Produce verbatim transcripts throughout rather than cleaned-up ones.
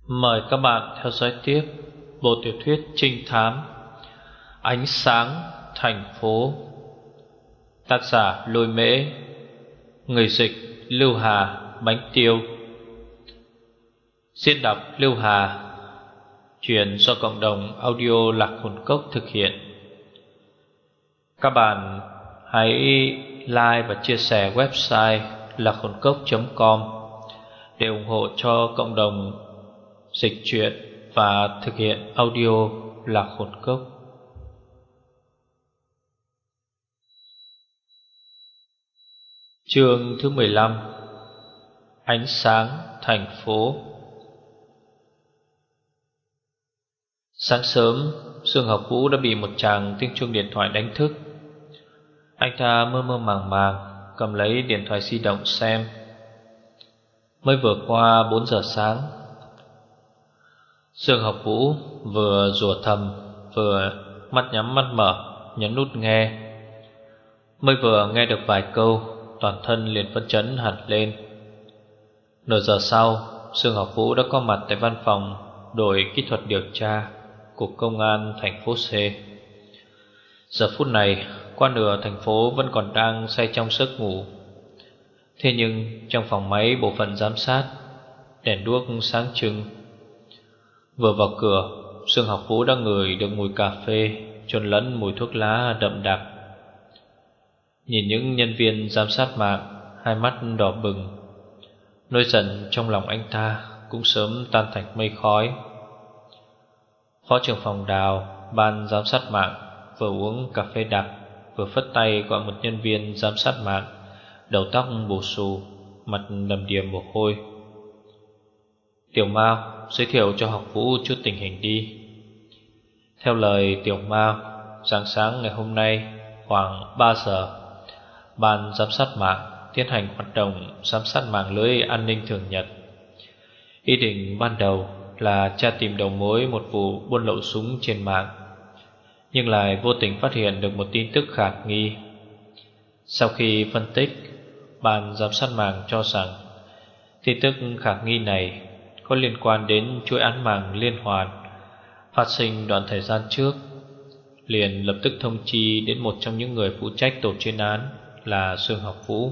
Mời các bạn theo dõi tiếp bộ tiểu thuyết trinh thám Ánh sáng thành phố. Tác giả Lôi Mễ. Người dịch Lưu Hà Bánh Tiêu. Diễn đọc Lưu Hà. Chuyện do cộng đồng audio Lạc Hồn Cốc thực hiện. Các bạn hãy like và chia sẻ website lạc hồn cốc chấm com để ủng hộ cho cộng đồng dịch truyện và thực hiện audio Lạc Hồn Cốc. Chương thứ mười lăm. Ánh sáng thành phố. Sáng sớm, Dương Học Vũ đã bị một chàng tiếng chuông điện thoại đánh thức. Anh ta mơ mơ màng màng cầm lấy điện thoại di động xem. Mới vừa qua bốn giờ sáng. Dương Học Vũ vừa rủa thầm, vừa mắt nhắm mắt mở nhấn nút nghe. Mới vừa nghe được vài câu, toàn thân liền phấn chấn hẳn lên. Nửa giờ sau, Dương Học Vũ đã có mặt tại văn phòng đội kỹ thuật điều tra của công an thành phố C. Giờ phút này, qua nửa thành phố vẫn còn đang say trong giấc ngủ. Thế nhưng trong phòng máy bộ phận giám sát, đèn đuốc sáng trưng. Vừa vào cửa, Dương Học Vũ đã ngửi được mùi cà phê trộn lẫn mùi thuốc lá đậm đặc. Nhìn những nhân viên giám sát mạng, hai mắt đỏ bừng. Nỗi giận trong lòng anh ta cũng sớm tan thành mây khói. Phó trưởng phòng Đào, ban giám sát mạng, vừa uống cà phê đặc, vừa phất tay gọi một nhân viên giám sát mạng, đầu tóc bù xù, mặt đầm đìa mồ hôi. Tiểu Mao, giới thiệu cho Học Vũ chút tình hình đi. Theo lời Tiểu Mao, sáng sáng ngày hôm nay khoảng ba giờ, ban giám sát mạng tiến hành hoạt động giám sát mạng lưới an ninh thường nhật. Ý định ban đầu là tra tìm đầu mối một vụ buôn lậu súng trên mạng, nhưng lại vô tình phát hiện được một tin tức khả nghi. Sau khi phân tích, ban giám sát mạng cho rằng tin tức khả nghi này có liên quan đến chuỗi án mạng liên hoàn phát sinh đoạn thời gian trước. Liền lập tức thông chi đến một trong những người phụ trách tổ chuyên án là Dương Học Vũ.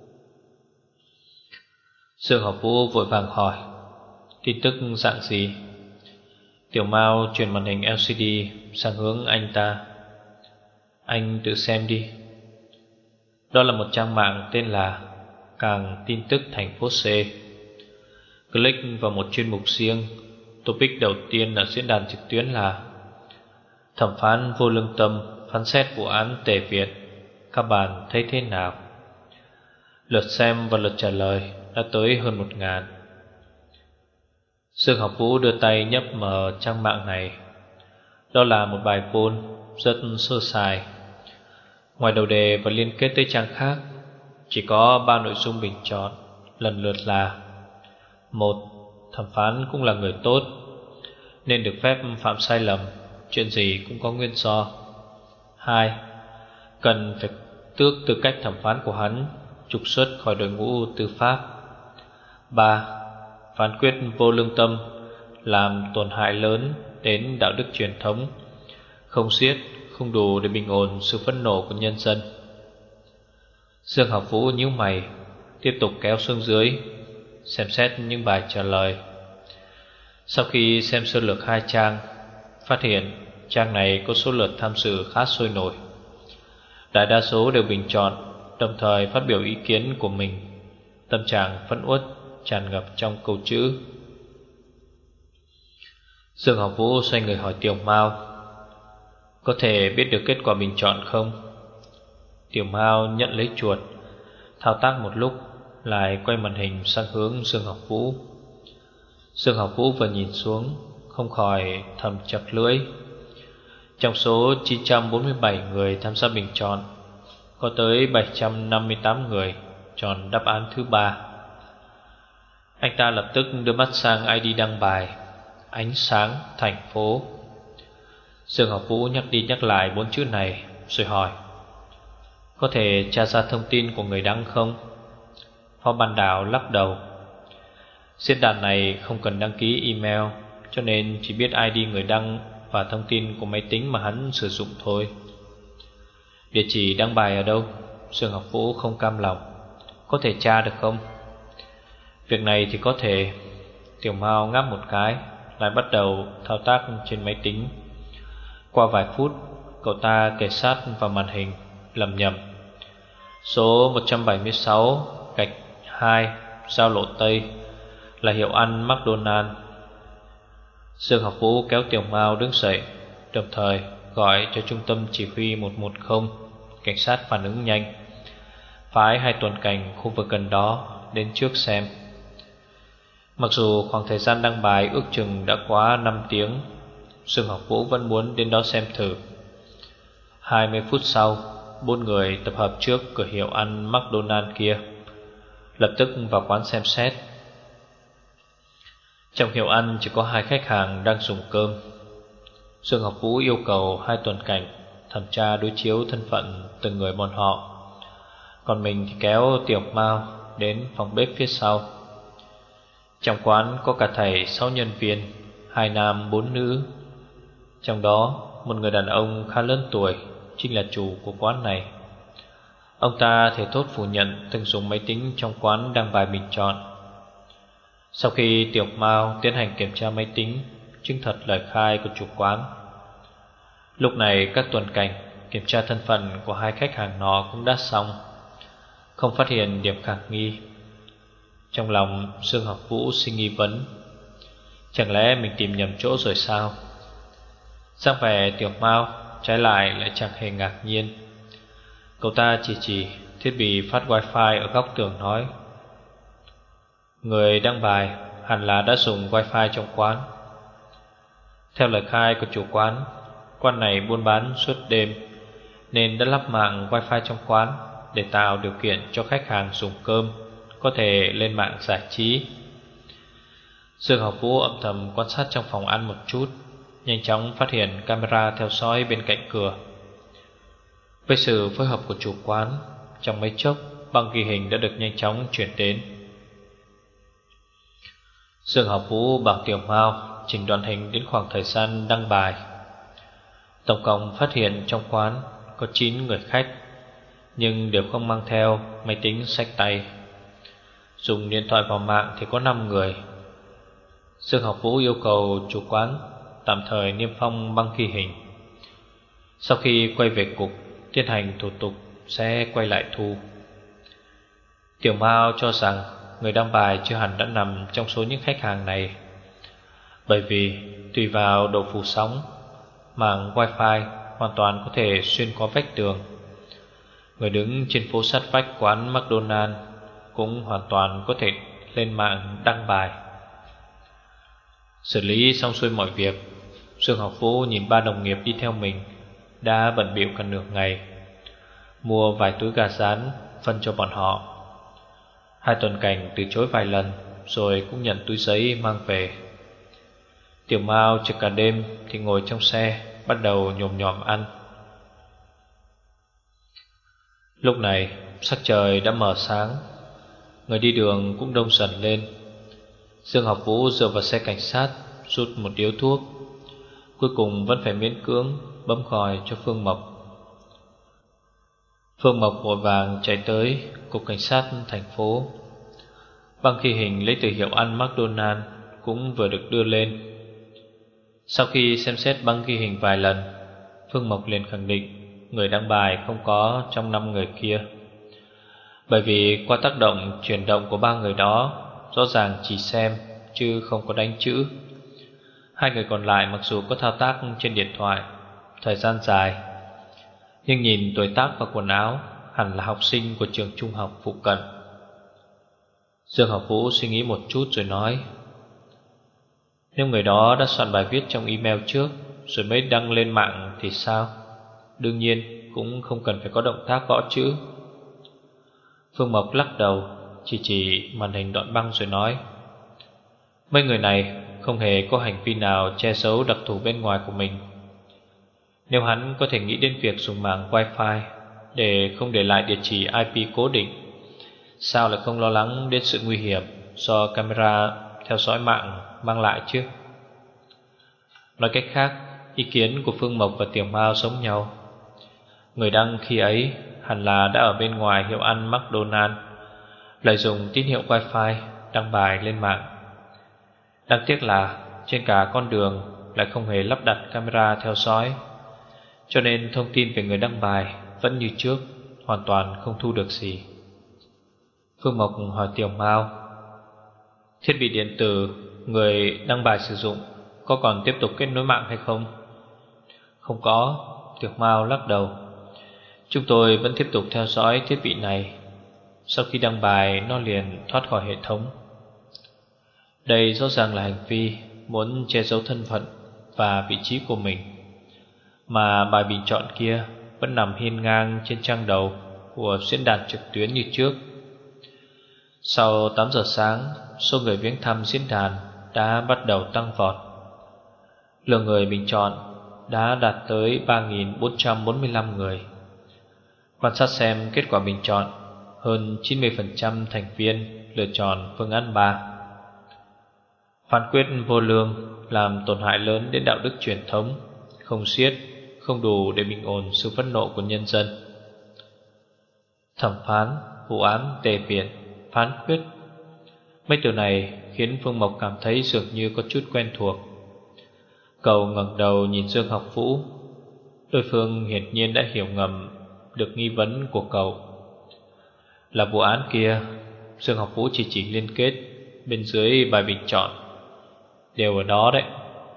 Dương Học Vũ vội vàng hỏi: tin tức dạng gì? Tiểu Mao chuyển màn hình L C D sang hướng anh ta. Anh tự xem đi. Đó là một trang mạng tên là Càng Tin Tức Thành phố C. Click vào một chuyên mục riêng. Topic đầu tiên ở diễn đàn trực tuyến là thẩm phán Vô Lương Tâm phán xét vụ án Tề Việt. Các bạn thấy thế nào? Lượt xem và lượt trả lời đã tới hơn một ngàn. Dương Học Vũ đưa tay nhấp mở trang mạng này. Đó là một bài poll rất sơ sài. Ngoài đầu đề và liên kết tới trang khác, chỉ có ba nội dung bình chọn, lần lượt là: một. Thẩm phán cũng là người tốt, nên được phép phạm sai lầm, chuyện gì cũng có nguyên do. Hai. Cần phải tước tư cách thẩm phán của hắn, trục xuất khỏi đội ngũ tư pháp. Ba. Phán quyết vô lương tâm, làm tổn hại lớn đến đạo đức truyền thống, không xiết, không đủ để bình ổn sự phẫn nộ của nhân dân. Dương Học Vũ nhíu mày, tiếp tục kéo xuống dưới, xem xét những bài trả lời. Sau khi xem sơ lược hai trang, phát hiện trang này có số lượt tham dự khá sôi nổi. Đại đa số đều bình chọn, đồng thời phát biểu ý kiến của mình. Tâm trạng phẫn uất tràn ngập trong câu chữ. Dương Học Vũ xoay người hỏi Tiểu Mao: có thể biết được kết quả bình chọn không? Tiểu Mao nhận lấy chuột, thao tác một lúc, lại quay màn hình sang hướng Dương Học Vũ. Dương Học Vũ vừa nhìn xuống, không khỏi thầm chặt lưỡi. Trong số chín trăm bốn mươi bảy người tham gia bình chọn, có tới bảy trăm năm mươi tám người chọn đáp án thứ ba. Anh ta lập tức đưa mắt sang I D đăng bài Ánh sáng thành phố. Dương Học Vũ nhắc đi nhắc lại bốn chữ này, rồi hỏi: có thể tra ra thông tin của người đăng không? Phó ban Đào lắc đầu: Diễn đàn này không cần đăng ký email, cho nên chỉ biết i đê người đăng và thông tin của máy tính mà hắn sử dụng thôi. Địa chỉ đăng bài ở đâu? Dương Học Vũ không cam lòng. Có thể tra được không? Việc này thì có thể. Tiểu Mao ngáp một cái, lại bắt đầu thao tác trên máy tính. Qua vài phút, cậu ta kề sát vào màn hình, lẩm nhẩm: số một trăm bảy mươi sáu gạch hai giao lộ Tây là hiệu ăn McDonald. Dương Học Vũ kéo Tiểu Mao đứng dậy, đồng thời gọi cho trung tâm chỉ huy một một không. Cảnh sát phản ứng nhanh, phái hai tuần cảnh khu vực gần đó đến trước xem. Mặc dù khoảng thời gian đăng bài ước chừng đã quá năm tiếng, Dương Học Vũ vẫn muốn đến đó xem thử. Hai mươi phút sau, bốn người tập hợp trước cửa hiệu ăn McDonald kia, lập tức vào quán xem xét. Trong hiệu ăn chỉ có hai khách hàng đang dùng cơm. Dương Học Vũ yêu cầu hai tuần cảnh thẩm tra đối chiếu thân phận từng người bọn họ, còn mình thì kéo Tiểu Mao đến phòng bếp phía sau. Trong quán có cả thảy sáu nhân viên, hai nam bốn nữ. Trong đó một người đàn ông khá lớn tuổi chính là chủ của quán này. Ông ta thể thốt phủ nhận từng dùng máy tính trong quán đăng bài bình chọn. Sau khi Tiểu Mao tiến hành kiểm tra máy tính, chứng thật lời khai của chủ quán, lúc này các tuần cảnh kiểm tra thân phận của hai khách hàng nọ cũng đã xong, không phát hiện điểm khả nghi. Trong lòng Dương Học Vũ sinh nghi vấn, chẳng lẽ mình tìm nhầm chỗ rồi sao? Dáng vẻ Tiểu Mao trái lại lại chẳng hề ngạc nhiên. Cậu ta chỉ chỉ thiết bị phát wifi ở góc tường nói: người đăng bài hẳn là đã dùng wifi trong quán. Theo lời khai của chủ quán, quán này buôn bán suốt đêm nên đã lắp mạng wifi trong quán để tạo điều kiện cho khách hàng dùng cơm có thể lên mạng giải trí. Dương Học Vũ âm thầm quan sát trong phòng ăn một chút, nhanh chóng phát hiện camera theo dõi bên cạnh cửa. Với sự phối hợp của chủ quán, trong mấy chốc băng ghi hình đã được nhanh chóng chuyển đến. Dương Học Vũ bảo Tiểu Mao chỉnh đoạn hình đến khoảng thời gian đăng bài. Tổng cộng phát hiện trong quán có chín người khách, nhưng đều không mang theo máy tính xách tay. Dùng điện thoại vào mạng thì có năm người. Dương Học Vũ yêu cầu chủ quán tạm thời niêm phong băng ghi hình. Sau khi quay về cục tiến hành thủ tục sẽ quay lại thu. Tiểu Mao cho rằng người đăng bài chưa hẳn đã nằm trong số những khách hàng này, bởi vì tùy vào độ phủ sóng, mạng wifi hoàn toàn có thể xuyên qua vách tường. Người đứng trên phố sát vách quán McDonald cũng hoàn toàn có thể lên mạng đăng bài. Xử lý xong xuôi mọi việc, Dương Học Vũ nhìn ba đồng nghiệp đi theo mình đã bận bịu cả nửa ngày, mua vài túi gà rán phân cho bọn họ. Hai tuần cảnh từ chối vài lần rồi cũng nhận túi giấy mang về. Tiểu Mao trực cả đêm thì ngồi trong xe bắt đầu nhồm nhòm ăn. Lúc này sắc trời đã mờ sáng, người đi đường cũng đông dần lên. Dương Học Vũ dựa vào xe cảnh sát rút một điếu thuốc, cuối cùng vẫn phải miễn cưỡng bấm còi cho Phương Mộc. Phương Mộc vội vàng chạy tới cục cảnh sát thành phố. Băng ghi hình lấy từ hiệu ăn McDonald cũng vừa được đưa lên. Sau khi xem xét băng ghi hình vài lần, Phương Mộc liền khẳng định người đăng bài không có trong năm người kia, bởi vì qua tác động chuyển động của ba người đó rõ ràng chỉ xem chứ không có đánh chữ. Hai người còn lại mặc dù có thao tác trên điện thoại thời gian dài, nhưng nhìn tuổi tác và quần áo hẳn là học sinh của trường trung học phụ cận. Dương Học Vũ suy nghĩ một chút rồi nói: nếu người đó đã soạn bài viết trong email trước rồi mới đăng lên mạng thì sao? Đương nhiên cũng không cần phải có động tác gõ chữ. Phương Mộc lắc đầu, chỉ chỉ màn hình đoạn băng rồi nói: mấy người này không hề có hành vi nào che giấu đặc thù bên ngoài của mình. Nếu hắn có thể nghĩ đến việc dùng mạng wifi để không để lại địa chỉ i pê cố định, sao lại không lo lắng đến sự nguy hiểm do camera theo dõi mạng mang lại chứ? Nói cách khác, ý kiến của Phương Mộc và Tiểu Mao giống nhau. Người đăng khi ấy hẳn là đã ở bên ngoài hiệu ăn McDonald, lợi dụng tín hiệu wifi đăng bài lên mạng. Đáng tiếc là trên cả con đường lại không hề lắp đặt camera theo dõi, cho nên thông tin về người đăng bài vẫn như trước, hoàn toàn không thu được gì. Phương Mộc hỏi Tiểu Mao, thiết bị điện tử người đăng bài sử dụng có còn tiếp tục kết nối mạng hay không? Không có, Tiểu Mao lắc đầu. Chúng tôi vẫn tiếp tục theo dõi thiết bị này. Sau khi đăng bài nó liền thoát khỏi hệ thống. Đây rõ ràng là hành vi muốn che giấu thân phận và vị trí của mình. Mà bài bình chọn kia vẫn nằm hiên ngang trên trang đầu của diễn đàn trực tuyến như trước. Sau tám giờ sáng, số người viếng thăm diễn đàn đã bắt đầu tăng vọt. Lượng người bình chọn đã đạt tới ba nghìn bốn trăm bốn mươi lăm người. Quan sát xem kết quả bình chọn, hơn chín mươi phần trăm thành viên lựa chọn phương án ba. Phán quyết vô lương làm tổn hại lớn đến đạo đức truyền thống, không xiết, không đủ để bình ổn sự phẫn nộ của nhân dân. Thẩm phán, vụ án, tề viện, phán quyết. Mấy từ này khiến Phương Mộc cảm thấy dường như có chút quen thuộc. Cậu ngẩng đầu nhìn Dương Học Vũ. Đối phương hiển nhiên đã hiểu ngầm được nghi vấn của cậu. Là vụ án kia, Dương Học Vũ chỉ chỉ liên kết bên dưới bài bình chọn. Đều ở đó đấy.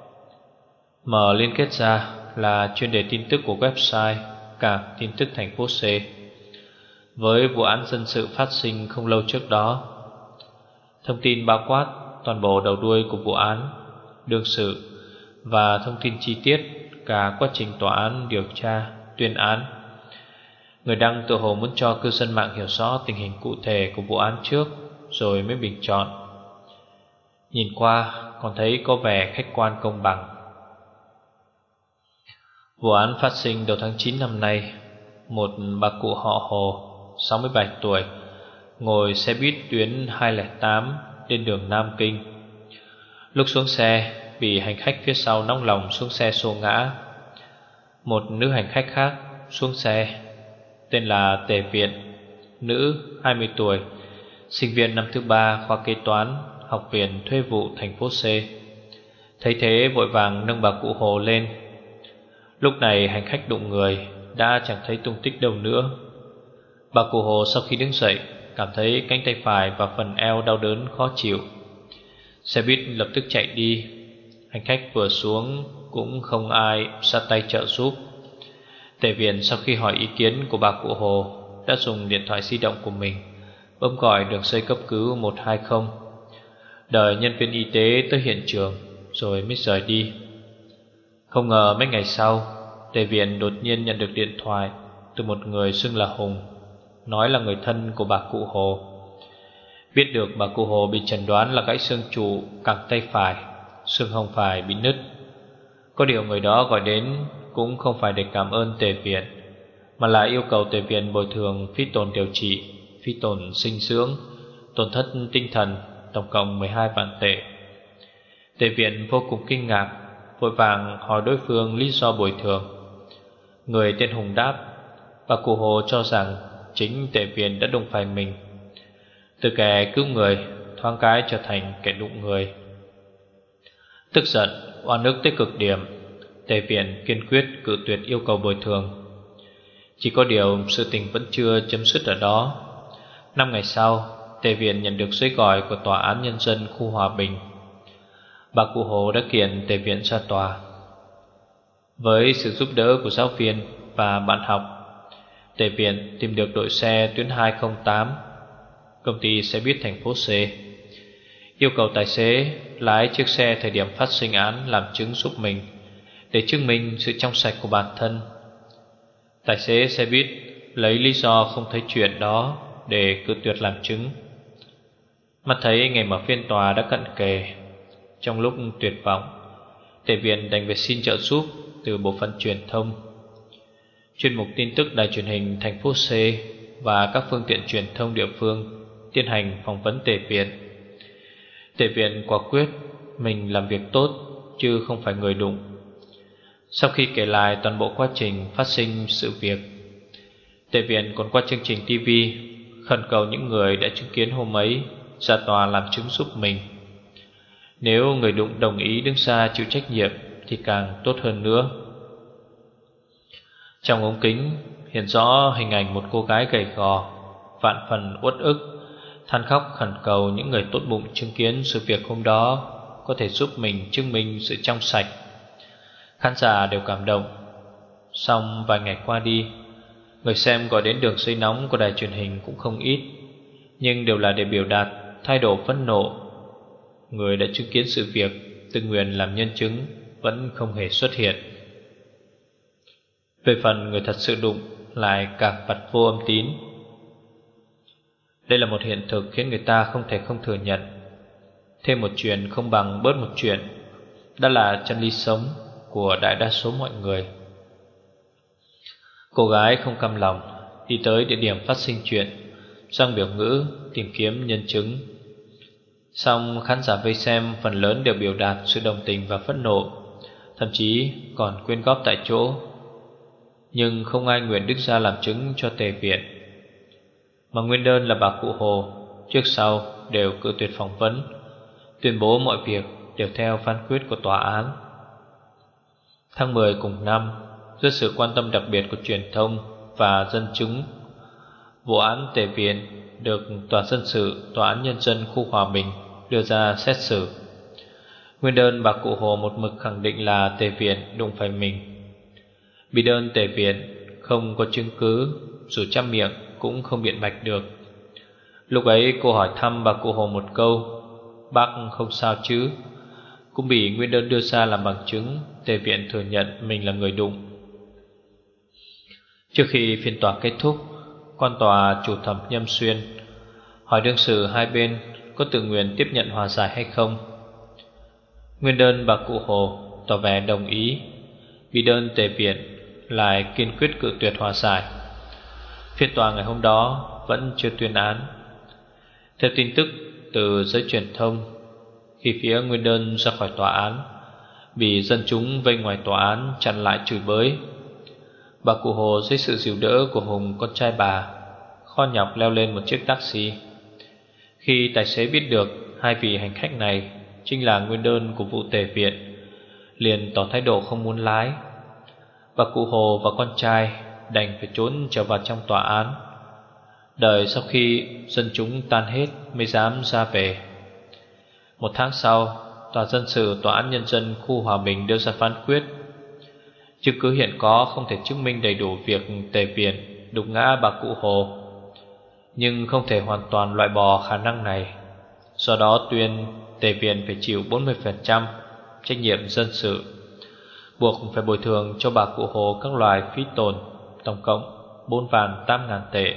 Mở liên kết ra là chuyên đề tin tức của website Cảng tin tức thành phố C. Với vụ án dân sự phát sinh không lâu trước đó, thông tin bao quát toàn bộ đầu đuôi của vụ án, đương sự và thông tin chi tiết cả quá trình tòa án điều tra, tuyên án. Người đăng tự hồ muốn cho cư dân mạng hiểu rõ tình hình cụ thể của vụ án trước rồi mới bình chọn. Nhìn qua còn thấy có vẻ khách quan công bằng. Vụ án phát sinh đầu tháng chín năm nay. Một bà cụ họ Hồ, sáu mươi bảy tuổi, ngồi xe buýt tuyến hai không tám lên đường Nam Kinh. Lúc xuống xe, bị hành khách phía sau nóng lòng xuống xe xô ngã. Một nữ hành khách khác xuống xe, tên là Tề Viện, nữ, hai mươi tuổi, sinh viên năm thứ ba khoa kế toán, Học viện Thuế vụ thành phố C. Thấy thế vội vàng nâng bà cụ Hồ lên. Lúc này hành khách đụng người đã chẳng thấy tung tích đâu nữa. Bà cụ Hồ sau khi đứng dậy cảm thấy cánh tay phải và phần eo đau đớn khó chịu. Xe buýt lập tức chạy đi. Hành khách vừa xuống cũng không ai ra tay trợ giúp. Tề Viện sau khi hỏi ý kiến của bà cụ Hồ đã dùng điện thoại di động của mình bấm gọi đường dây cấp cứu một hai không, đợi nhân viên y tế tới hiện trường rồi mới rời đi. Không ngờ mấy ngày sau, Tề Viện đột nhiên nhận được điện thoại từ một người xưng là Hùng, nói là người thân của bà cụ Hồ. Biết được bà cụ Hồ bị chẩn đoán là gãy xương trụ cẳng tay phải, xương hông phải bị nứt. Có điều người đó gọi đến cũng không phải để cảm ơn Tề Viện, mà là yêu cầu Tề Viện bồi thường phí tổn điều trị, phí tổn sinh dưỡng, tổn thất tinh thần, tổng cộng mười hai vạn tệ. Tề Viện vô cùng kinh ngạc, vội vàng hỏi đối phương lý do bồi thường. Người tên Hùng đáp, bà cụ Hồ cho rằng chính Tề Viện đã đụng phải mình, từ kẻ cứu người thoáng cái trở thành kẻ đụng người. Tức giận, oan ức tới cực điểm, Tề Viện kiên quyết cự tuyệt yêu cầu bồi thường. Chỉ có điều sự tình vẫn chưa chấm dứt ở đó. Năm ngày sau, Tề Viện nhận được giấy gọi của Tòa án Nhân dân khu Hòa Bình. Bà cụ Hồ đã kiện Tề Viện ra tòa. Với sự giúp đỡ của giáo viên và bạn học, Tề Viện tìm được đội xe tuyến hai không tám, công ty xe buýt thành phố C, yêu cầu tài xế lái chiếc xe thời điểm phát sinh án làm chứng giúp mình, để chứng minh sự trong sạch của bản thân. Tài xế xe buýt lấy lý do không thấy chuyện đó để cự tuyệt làm chứng. Mắt thấy ngày mở phiên tòa đã cận kề, trong lúc tuyệt vọng, Tề Viện đành phải xin trợ giúp từ bộ phận truyền thông. Chuyên mục tin tức đài truyền hình thành phố C và các phương tiện truyền thông địa phương tiến hành phỏng vấn Tề Viện. Tề Viện quả quyết mình làm việc tốt chứ không phải người đụng. Sau khi kể lại toàn bộ quá trình phát sinh sự việc, Tề Viện còn qua chương trình ti vi khẩn cầu những người đã chứng kiến hôm ấy ra tòa làm chứng giúp mình. Nếu người đụng đồng ý đứng ra chịu trách nhiệm thì càng tốt hơn nữa. Trong ống kính hiện rõ hình ảnh một cô gái gầy gò, vạn phần uất ức, than khóc khẩn cầu những người tốt bụng chứng kiến sự việc hôm đó có thể giúp mình chứng minh sự trong sạch. Khán giả đều cảm động. Xong vài ngày qua đi, người xem gọi đến đường dây nóng của đài truyền hình cũng không ít, nhưng đều là để biểu đạt thái độ phẫn nộ. Người đã chứng kiến sự việc tự nguyện làm nhân chứng vẫn không hề xuất hiện. Về phần người thật sự đụng lại càng vặt vô âm tín. Đây là một hiện thực khiến người ta không thể không thừa nhận. Thêm một chuyện không bằng bớt một chuyện, đó là chân lý sống của đại đa số mọi người. Cô gái không cam lòng đi tới địa điểm phát sinh chuyện, răng biểu ngữ tìm kiếm nhân chứng. Song khán giả vây xem phần lớn đều biểu đạt sự đồng tình và phẫn nộ, thậm chí còn quyên góp tại chỗ. Nhưng không ai nguyện đứng ra làm chứng cho Tề Viện. Mà nguyên đơn là bà cụ Hồ trước sau đều cự tuyệt phỏng vấn, tuyên bố mọi việc đều theo phán quyết của tòa án. Tháng mười cùng năm, dưới sự quan tâm đặc biệt của truyền thông và dân chúng, vụ án Tề Viện được Tòa dân sự Tòa án Nhân dân khu Hòa Bình đưa ra xét xử. Nguyên đơn bà cụ Hồ một mực khẳng định là Tề Viện đụng phải mình. Bị đơn Tề Viện không có chứng cứ, dù trăm miệng cũng không biện bạch được. Lúc ấy cô hỏi thăm bà cụ Hồ một câu, bác không sao chứ, cũng bị nguyên đơn đưa ra làm bằng chứng Tề Viện thừa nhận mình là người đụng. Trước khi phiên tòa kết thúc, quan tòa chủ thẩm Nhâm Xuyên hỏi đương sự hai bên có tự nguyện tiếp nhận hòa giải hay không. Nguyên đơn bà cụ Hồ tỏ vẻ đồng ý, bị đơn Tề Viện lại kiên quyết cự tuyệt hòa giải. Phiên tòa ngày hôm đó vẫn chưa tuyên án. Theo tin tức từ giới truyền thông, khi phía nguyên đơn ra khỏi tòa án, bị dân chúng vây ngoài tòa án chặn lại chửi bới. Bà cụ Hồ dưới sự dìu đỡ của Hùng con trai bà, kho nhọc leo lên một chiếc taxi. Khi tài xế biết được hai vị hành khách này chính là nguyên đơn của vụ Tề Viện, liền tỏ thái độ không muốn lái. Bà cụ Hồ và con trai đành phải trốn trở vào trong tòa án, đợi sau khi dân chúng tan hết mới dám ra về. Một tháng sau, Tòa dân sự Tòa án Nhân dân khu Hòa Bình đưa ra phán quyết. Chứng cứ hiện có không thể chứng minh đầy đủ việc Tề Viện đụng ngã bà cụ Hồ, nhưng không thể hoàn toàn loại bỏ khả năng này. Do đó tuyên Tề Viện phải chịu bốn mươi phần trăm trách nhiệm dân sự, buộc phải bồi thường cho bà cụ Hồ các loại phí tổn, tổng cộng bốn vạn tám ngàn tệ.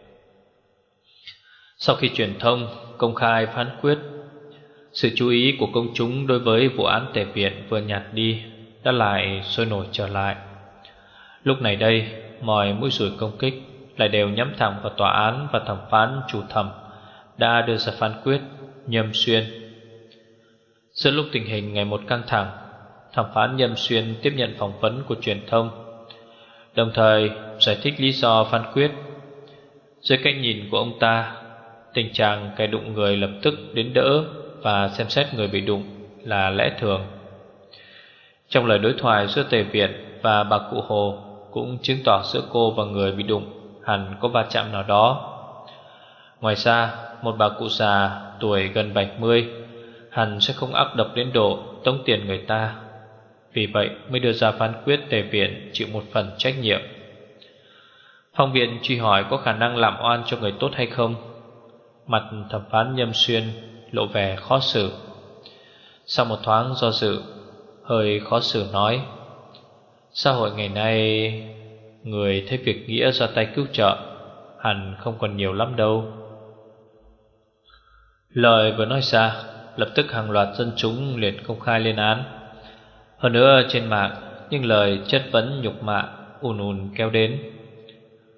Sau khi truyền thông công khai phán quyết, sự chú ý của công chúng đối với vụ án Tề Viện vừa nhạt đi đã lại sôi nổi trở lại. Lúc này đây, mọi mũi dùi công kích lại đều nhắm thẳng vào tòa án và thẩm phán chủ thẩm đã đưa ra phán quyết Nhâm Xuyên. Giữa lúc tình hình ngày một căng thẳng, thẩm phán Nhâm Xuyên tiếp nhận phỏng vấn của truyền thông, đồng thời giải thích lý do phán quyết. Dưới cách nhìn của ông ta, tình trạng kẻ đụng người lập tức đến đỡ và xem xét người bị đụng là lẽ thường. Trong lời đối thoại giữa Tề Viện và bà cụ Hồ cũng chứng tỏ giữa cô và người bị đụng hẳn có va chạm nào đó. Ngoài ra, một bà cụ già tuổi gần bảy mươi hẳn sẽ không ác độc đến độ tống tiền người ta. Vì vậy mới đưa ra phán quyết Tề Viện chịu một phần trách nhiệm. Phong viện truy hỏi có khả năng làm oan cho người tốt hay không. Mặt thẩm phán Nhâm Xuyên lộ vẻ khó xử. Sau một thoáng do dự, hơi khó xử nói: xã hội ngày nay, người thấy việc nghĩa ra tay cứu trợ hẳn không còn nhiều lắm đâu. Lời vừa nói ra, lập tức hàng loạt dân chúng liền công khai lên án. Hơn nữa trên mạng, những lời chất vấn nhục mạ ùn ùn kéo đến.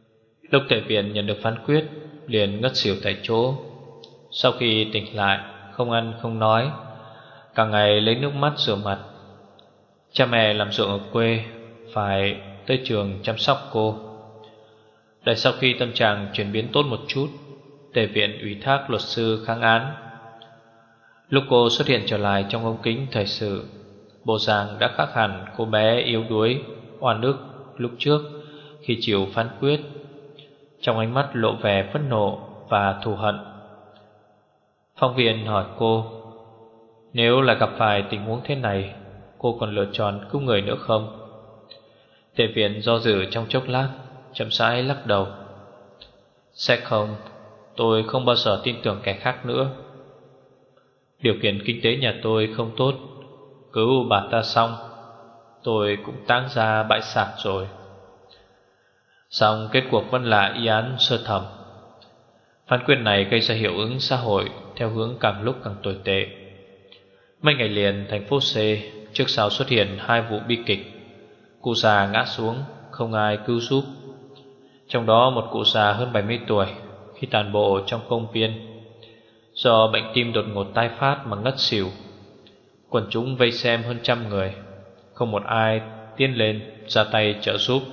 Lúc Tề Viện nhận được phán quyết, liền ngất xỉu tại chỗ. Sau khi tỉnh lại không ăn không nói, cả ngày lấy nước mắt rửa mặt. Cha mẹ làm ruộng ở quê, phải tới trường chăm sóc cô. Đợi sau khi tâm trạng chuyển biến tốt một chút, Tề viện ủy thác luật sư kháng án. Lúc cô xuất hiện trở lại trong ống kính thời sự, bộ dạng đã khác hẳn cô bé yếu đuối, oan ức lúc trước khi chịu phán quyết. Trong ánh mắt lộ vẻ phẫn nộ và thù hận. Phóng viên hỏi cô, nếu là gặp phải tình huống thế này, cô còn lựa chọn cứu người nữa không? Tề viện do dự trong chốc lát, chậm rãi lắc đầu. Sẽ không, tôi không bao giờ tin tưởng kẻ khác nữa. Điều kiện kinh tế nhà tôi không tốt, cứu bà ta xong, tôi cũng táng ra bãi sạc rồi. Xong kết cuộc vẫn là y án sơ thẩm. Phán quyết này gây ra hiệu ứng xã hội theo hướng càng lúc càng tồi tệ. Mấy ngày liền thành phố C trước sau xuất hiện hai vụ bi kịch. Cụ già ngã xuống, không ai cứu giúp. Trong đó một cụ già hơn bảy mươi tuổi khi tàn bộ trong công viên, do bệnh tim đột ngột tái phát mà ngất xỉu. Quần chúng vây xem hơn trăm người, không một ai tiến lên ra tay trợ giúp,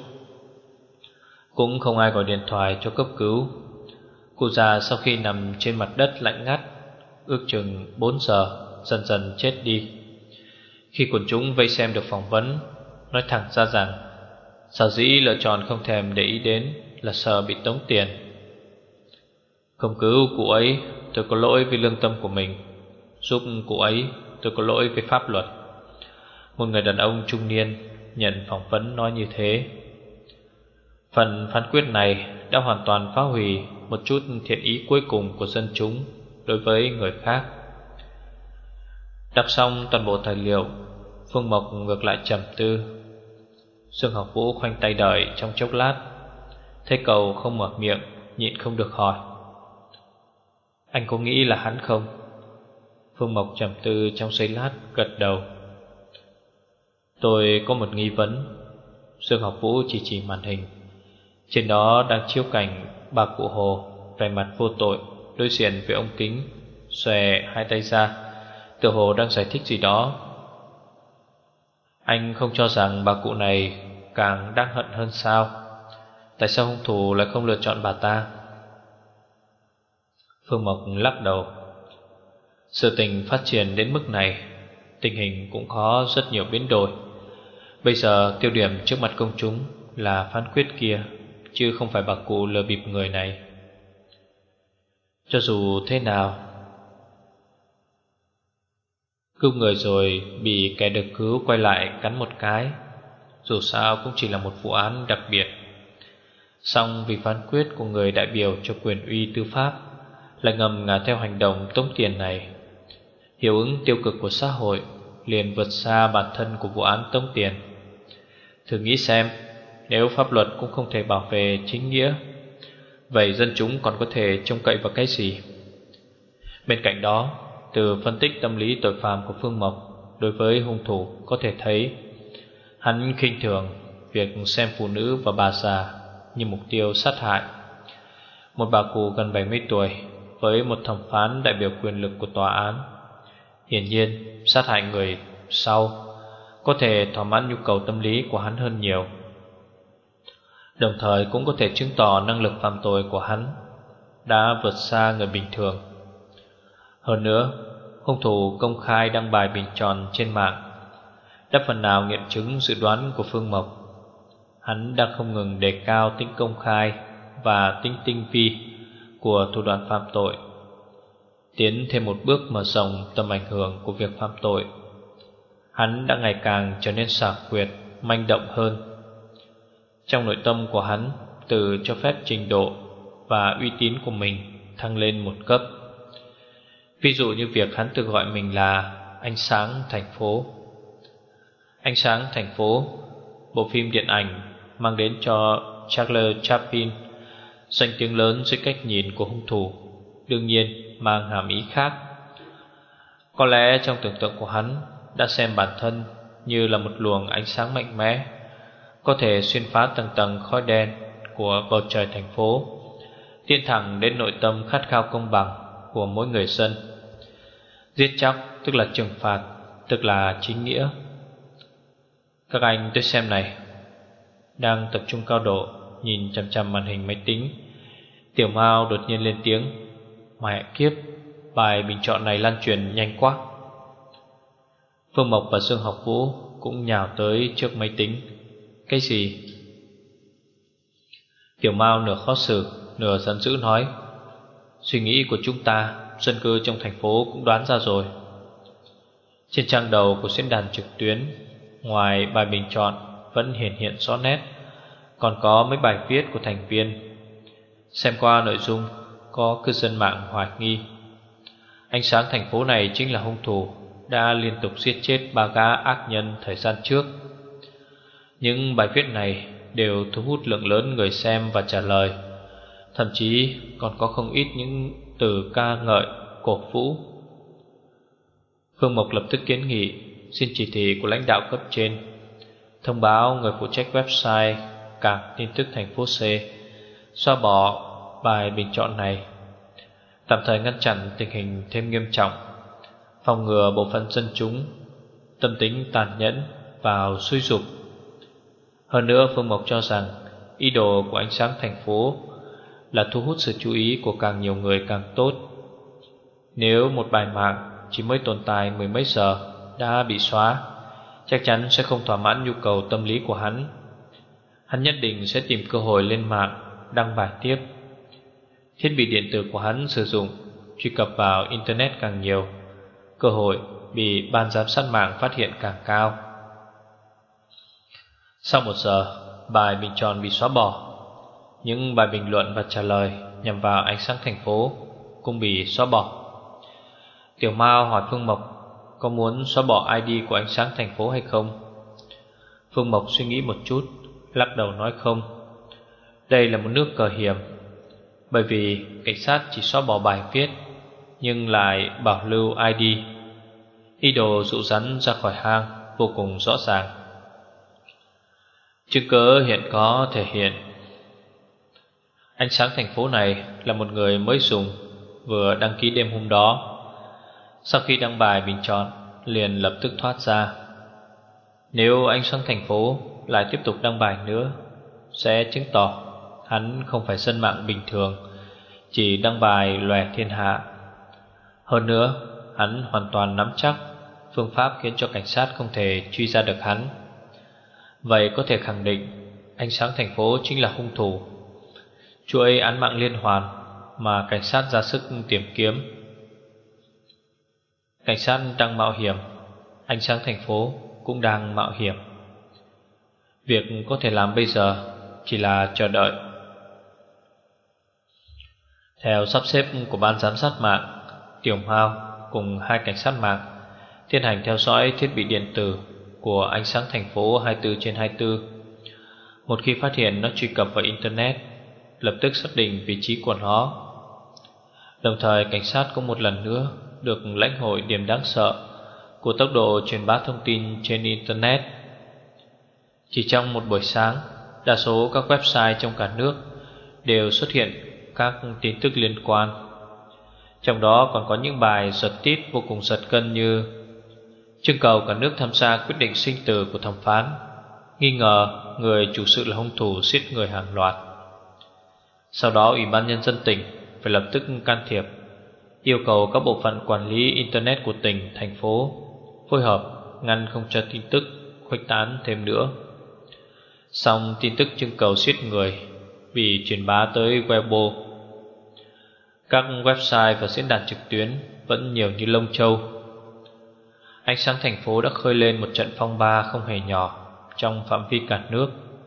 cũng không ai gọi điện thoại cho cấp cứu. Cụ già sau khi nằm trên mặt đất lạnh ngắt ước chừng bốn giờ dần dần chết đi. Khi quần chúng vây xem được phỏng vấn, nói thẳng ra rằng sở dĩ lựa chọn không thèm để ý đến là sợ bị tống tiền. Không cứu cụ ấy, tôi có lỗi với lương tâm của mình. Giúp cụ ấy, tôi có lỗi với pháp luật. Một người đàn ông trung niên nhận phỏng vấn nói như thế. Phần phán quyết này đã hoàn toàn phá hủy một chút thiện ý cuối cùng của dân chúng đối với người khác. Đọc xong toàn bộ tài liệu, Phương Mộc ngược lại trầm tư. Dương Học Vũ khoanh tay đợi trong chốc lát, thấy cậu không mở miệng, nhịn không được hỏi, anh có nghĩ là hắn không? Phương Mộc trầm tư trong giây lát, gật đầu. Tôi có một nghi vấn. Dương Học Vũ chỉ chỉ màn hình. Trên đó đang chiếu cảnh bà cụ Hồ vẻ mặt vô tội đối diện với ống kính, xòe hai tay ra, tựa hồ đang giải thích gì đó. Anh không cho rằng bà cụ này càng đáng hận hơn sao? Tại sao hung thủ lại không lựa chọn bà ta? Phương Mộc lắc đầu. Sự tình phát triển đến mức này, tình hình cũng có rất nhiều biến đổi. Bây giờ tiêu điểm trước mặt công chúng là phán quyết kia, chứ không phải bà cụ lừa bịp người này. Cho dù thế nào, cứu người rồi bị kẻ được cứu quay lại cắn một cái, dù sao cũng chỉ là một vụ án đặc biệt. Song vì phán quyết của người đại biểu cho quyền uy tư pháp lại ngầm ngả theo hành động tống tiền này, hiệu ứng tiêu cực của xã hội liền vượt xa bản thân của vụ án tống tiền. Thử nghĩ xem, nếu pháp luật cũng không thể bảo vệ chính nghĩa, vậy dân chúng còn có thể trông cậy vào cái gì? Bên cạnh đó, từ phân tích tâm lý tội phạm của Phương Mộc đối với hung thủ có thể thấy, hắn khinh thường việc xem phụ nữ và bà già như mục tiêu sát hại. Một bà cụ gần bảy mươi tuổi với một thẩm phán đại biểu quyền lực của tòa án, hiển nhiên sát hại người sau có thể thỏa mãn nhu cầu tâm lý của hắn hơn nhiều, đồng thời cũng có thể chứng tỏ năng lực phạm tội của hắn đã vượt xa người bình thường. Hơn nữa, hung thủ công khai đăng bài bình tròn trên mạng đã phần nào nghiệm chứng dự đoán của Phương Mộc. Hắn đang không ngừng đề cao tính công khai và tính tinh vi của thủ đoạn phạm tội, tiến thêm một bước mở rộng tầm ảnh hưởng của việc phạm tội. Hắn đã ngày càng trở nên xảo quyệt, manh động hơn. Trong nội tâm của hắn tự cho phép trình độ và uy tín của mình thăng lên một cấp. Ví dụ như việc hắn tự gọi mình là Ánh Sáng Thành Phố. Ánh Sáng Thành Phố, bộ phim điện ảnh mang đến cho Charles Chaplin danh tiếng lớn dưới cách nhìn của hung thủ, đương nhiên mang hàm ý khác. Có lẽ trong tưởng tượng của hắn đã xem bản thân như là một luồng ánh sáng mạnh mẽ, có thể xuyên phá tầng tầng khói đen của bầu trời thành phố, tiến thẳng đến nội tâm khát khao công bằng của mỗi người dân. Giết chóc tức là trừng phạt, tức là chính nghĩa. Các anh tới xem này. Đang tập trung cao độ nhìn chằm chằm màn hình máy tính, Tiểu Mao đột nhiên lên tiếng: Mẹ kiếp, bài bình chọn này lan truyền nhanh quá. Phương Mộc và Dương Học Vũ cũng nhào tới trước máy tính. Cái gì? Tiểu Mao nửa khó xử nửa giận dữ nói: Suy nghĩ của chúng ta, dân cư trong thành phố cũng đoán ra rồi. Trên trang đầu của diễn đàn trực tuyến, ngoài bài bình chọn vẫn hiển hiện rõ nét, còn có mấy bài viết của thành viên. Xem qua nội dung, có cư dân mạng hoài nghi ánh sáng thành phố này chính là hung thủ đã liên tục giết chết ba gã ác nhân thời gian trước. Những bài viết này đều thu hút lượng lớn người xem và trả lời, thậm chí còn có không ít những từ ca ngợi, cổ vũ. Phương Mộc lập tức kiến nghị xin chỉ thị của lãnh đạo cấp trên, thông báo người phụ trách website Cảng Tin tức thành phố C xóa bỏ bài bình chọn này, tạm thời ngăn chặn tình hình thêm nghiêm trọng, phòng ngừa bộ phận dân chúng tâm tính tàn nhẫn vào xúi giục. Hơn nữa, Phương Mộc cho rằng ý đồ của ánh sáng thành phố là thu hút sự chú ý của càng nhiều người càng tốt. Nếu một bài mạng chỉ mới tồn tại mười mấy giờ đã bị xóa, chắc chắn sẽ không thỏa mãn nhu cầu tâm lý của hắn. Hắn nhất định sẽ tìm cơ hội lên mạng đăng bài tiếp. Thiết bị điện tử của hắn sử dụng truy cập vào Internet càng nhiều, cơ hội bị ban giám sát mạng phát hiện càng cao. Sau một giờ, bài bình chọn bị xóa bỏ. Những bài bình luận và trả lời nhằm vào ánh sáng thành phố cũng bị xóa bỏ. Tiểu Mao hỏi Phương Mộc có muốn xóa bỏ i đê của ánh sáng thành phố hay không. Phương Mộc suy nghĩ một chút, lắc đầu nói không. Đây là một nước cờ hiểm, bởi vì cảnh sát chỉ xóa bỏ bài viết nhưng lại bảo lưu i đê. Ý đồ dụ dắn ra khỏi hang vô cùng rõ ràng. Chứng cớ hiện có thể hiện ánh sáng thành phố này là một người mới dùng, vừa đăng ký đêm hôm đó. Sau khi đăng bài bình chọn liền lập tức thoát ra. Nếu ánh sáng thành phố lại tiếp tục đăng bài nữa, sẽ chứng tỏ hắn không phải dân mạng bình thường, chỉ đăng bài lòe thiên hạ. Hơn nữa, hắn hoàn toàn nắm chắc phương pháp khiến cho cảnh sát không thể truy ra được hắn. Vậy có thể khẳng định ánh sáng thành phố chính là hung thủ. Chuỗi án mạng liên hoàn mà cảnh sát ra sức tìm kiếm. Cảnh sát đang mạo hiểm, ánh sáng thành phố cũng đang mạo hiểm. Việc có thể làm bây giờ chỉ là chờ đợi. Theo sắp xếp của ban giám sát mạng, Tiểu Mao cùng hai cảnh sát mạng tiến hành theo dõi thiết bị điện tử của ánh sáng thành phố hai mươi bốn trên hai mươi bốn. Một khi phát hiện nó truy cập vào Internet, lập tức xác định vị trí của nó. Đồng thời cảnh sát cũng một lần nữa được lãnh hội điểm đáng sợ của tốc độ truyền bá thông tin trên Internet. Chỉ trong một buổi sáng, đa số các website trong cả nước đều xuất hiện các tin tức liên quan. Trong đó còn có những bài giật tít vô cùng giật gân như: trưng cầu cả nước tham gia quyết định sinh tử của thẩm phán, nghi ngờ người chủ sự là hung thủ giết người hàng loạt. Sau đó Ủy ban Nhân dân tỉnh phải lập tức can thiệp, yêu cầu các bộ phận quản lý Internet của tỉnh, thành phố phối hợp ngăn không cho tin tức khuếch tán thêm nữa. Song tin tức trưng cầu giết người bị truyền bá tới Weibo. Các website và diễn đàn trực tuyến vẫn nhiều như lông châu. Ánh sáng thành phố đã khơi lên một trận phong ba không hề nhỏ trong phạm vi cả nước.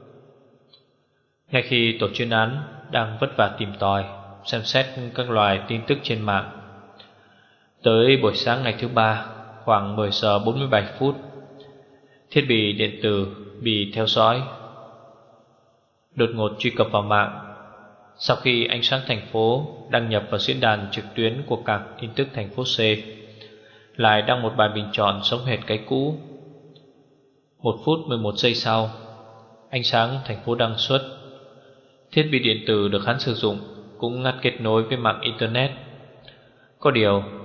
Ngay khi tổ chuyên án đang vất vả tìm tòi, xem xét các loài tin tức trên mạng, tới buổi sáng ngày thứ ba, khoảng mười giờ bốn mươi bảy phút, thiết bị điện tử bị theo dõi đột ngột truy cập vào mạng. Sau khi ánh sáng thành phố đăng nhập vào diễn đàn trực tuyến của Cảng Tin tức thành phố C, lại đăng một bài bình chọn giống hệt cái cũ. Một phút mười một giây sau, ánh sáng thành phố đăng xuất. Thiết bị điện tử được hắn sử dụng cũng ngắt kết nối với mạng Internet. Có điều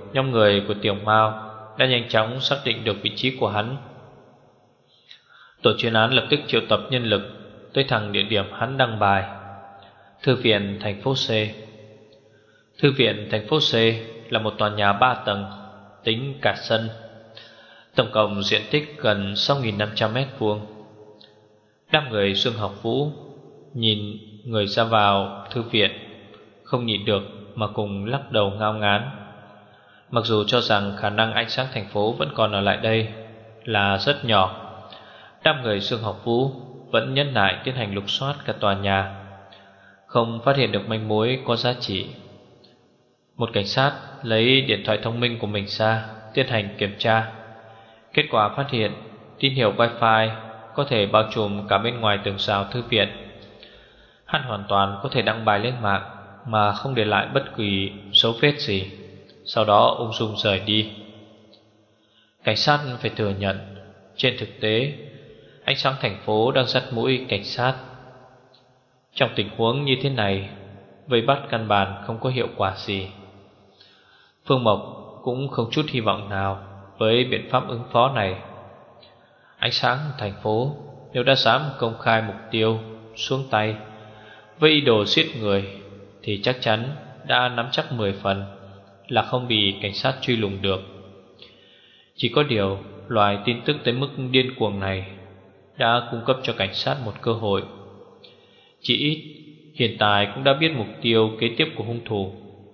nhóm người của Tiểu Mao đã nhanh chóng xác định được vị trí của hắn. Tổ chuyên án lập tức triệu tập nhân lực tới thẳng địa điểm hắn đăng bài: Thư viện thành phố C. Thư viện thành phố C là một tòa nhà ba tầng, tính cả sân, tổng cộng diện tích gần sáu nghìn năm trăm mét vuông. Đám người Xương Học Vũ nhìn người ra vào thư viện, không nhịn được mà cùng lắc đầu ngao ngán. Mặc dù cho rằng khả năng ánh sáng thành phố vẫn còn ở lại đây là rất nhỏ, đám người Xương Học Vũ vẫn nhẫn nại tiến hành lục soát cả tòa nhà, không phát hiện được manh mối có giá trị. Một cảnh sát lấy điện thoại thông minh của mình ra tiến hành kiểm tra. Kết quả phát hiện tín hiệu wifi có thể bao trùm cả bên ngoài tường rào thư viện. Hắn hoàn toàn có thể đăng bài lên mạng mà không để lại bất kỳ dấu vết gì, sau đó ung dung rời đi. Cảnh sát phải thừa nhận, trên thực tế ánh sáng thành phố đang dắt mũi cảnh sát. Trong tình huống như thế này, vây bắt căn bản không có hiệu quả gì. Phương Mộc cũng không chút hy vọng nào với biện pháp ứng phó này. Ánh sáng thành phố nếu đã dám công khai mục tiêu xuống tay với ý đồ giết người thì chắc chắn đã nắm chắc mười phần là không bị cảnh sát truy lùng được. Chỉ có điều loại tin tức tới mức điên cuồng này đã cung cấp cho cảnh sát một cơ hội. Chỉ ít hiện tại cũng đã biết mục tiêu kế tiếp của hung thủ.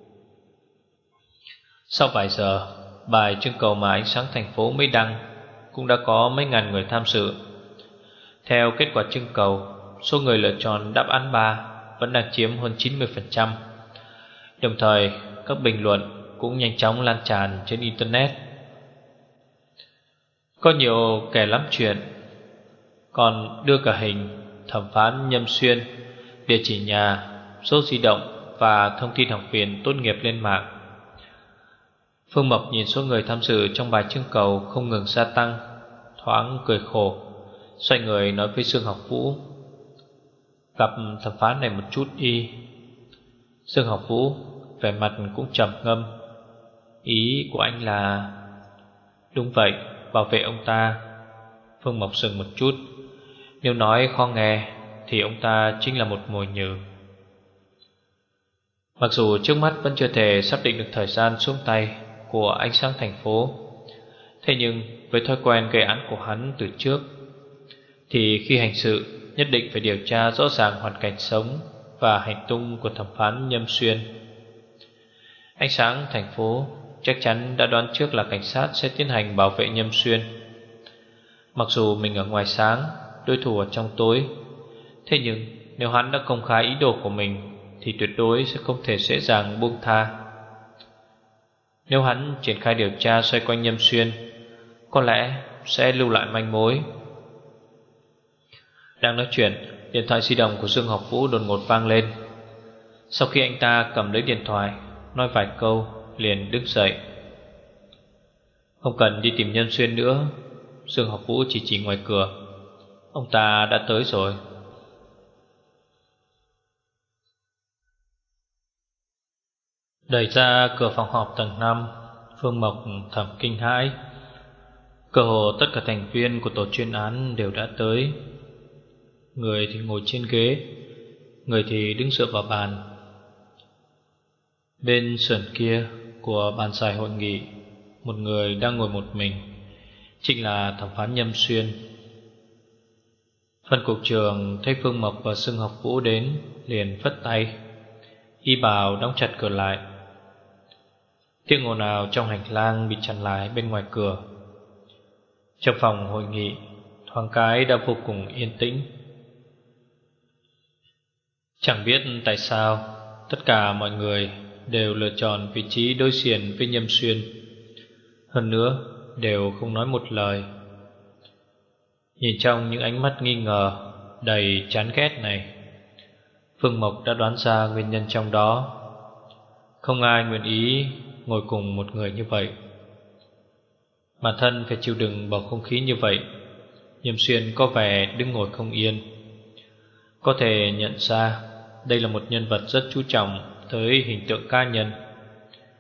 Sau vài giờ, bài trưng cầu mà ánh sáng thành phố mới đăng cũng đã có mấy ngàn người tham dự. Theo kết quả trưng cầu, số người lựa chọn đáp án ba vẫn đang chiếm hơn chín mươi phần trăm. Đồng thời, các bình luận cũng nhanh chóng lan tràn trên Internet. Có nhiều kẻ lắm chuyện còn đưa cả hình thẩm phán Nhâm Xuyên, địa chỉ nhà, số di động và thông tin học viên tốt nghiệp lên mạng. Phương Mộc nhìn số người tham dự trong bài trưng cầu không ngừng gia tăng, thoáng cười khổ, xoay người nói với Dương Học Vũ: Gặp thẩm phán này một chút đi. Dương Học Vũ vẻ mặt cũng trầm ngâm: Ý của anh là... Đúng vậy, bảo vệ ông ta. Phương Mộc sừng một chút: Nếu nói khó nghe thì ông ta chính là một mồi nhử. Mặc dù trước mắt vẫn chưa thể xác định được thời gian xuống tay của ánh sáng thành phố, thế nhưng với thói quen gây án của hắn từ trước thì khi hành sự nhất định phải điều tra rõ ràng hoàn cảnh sống và hành tung của thẩm phán Nhâm Xuyên. Ánh sáng thành phố chắc chắn đã đoán trước là cảnh sát sẽ tiến hành bảo vệ Nhâm Xuyên. Mặc dù mình ở ngoài sáng, đối thủ ở trong tối, thế nhưng nếu hắn đã công khai ý đồ của mình thì tuyệt đối sẽ không thể dễ dàng buông tha. Nếu hắn triển khai điều tra xoay quanh Nhâm Xuyên, có lẽ sẽ lưu lại manh mối. Đang nói chuyện, điện thoại di động của Dương Học Vũ đột ngột vang lên. Sau khi anh ta cầm lấy điện thoại, nói vài câu liền đứng dậy. Không cần đi tìm Nhâm Xuyên nữa. Dương Học Vũ chỉ chỉ ngoài cửa: Ông ta đã tới rồi. Đẩy ra cửa phòng họp tầng năm, Phương Mộc thầm kinh hãi. Cơ hồ tất cả thành viên của tổ chuyên án đều đã tới. Người thì ngồi trên ghế, người thì đứng dựa vào bàn. Bên sườn kia của bàn dài hội nghị, một người đang ngồi một mình, chính là thẩm phán Nhâm Xuyên. Phân cục trưởng thấy Phương Mộc và Dương Học Vũ đến liền phất tay, y bảo đóng chặt cửa lại. Tiếng ồn ào trong hành lang bị chặn lại bên ngoài cửa. Trong phòng hội nghị thoáng cái đã vô cùng yên tĩnh. Chẳng biết tại sao tất cả mọi người đều lựa chọn vị trí đối diện với Nhâm Xuyên. Hơn nữa đều không nói một lời. Nhìn trong những ánh mắt nghi ngờ đầy chán ghét này, Phương Mộc đã đoán ra nguyên nhân trong đó. Không ai nguyện ý ngồi cùng một người như vậy. Bản thân phải chịu đựng bầu không khí như vậy, Nhâm Xuyên có vẻ đứng ngồi không yên. Có thể nhận ra đây là một nhân vật rất chú trọng tới hình tượng cá nhân.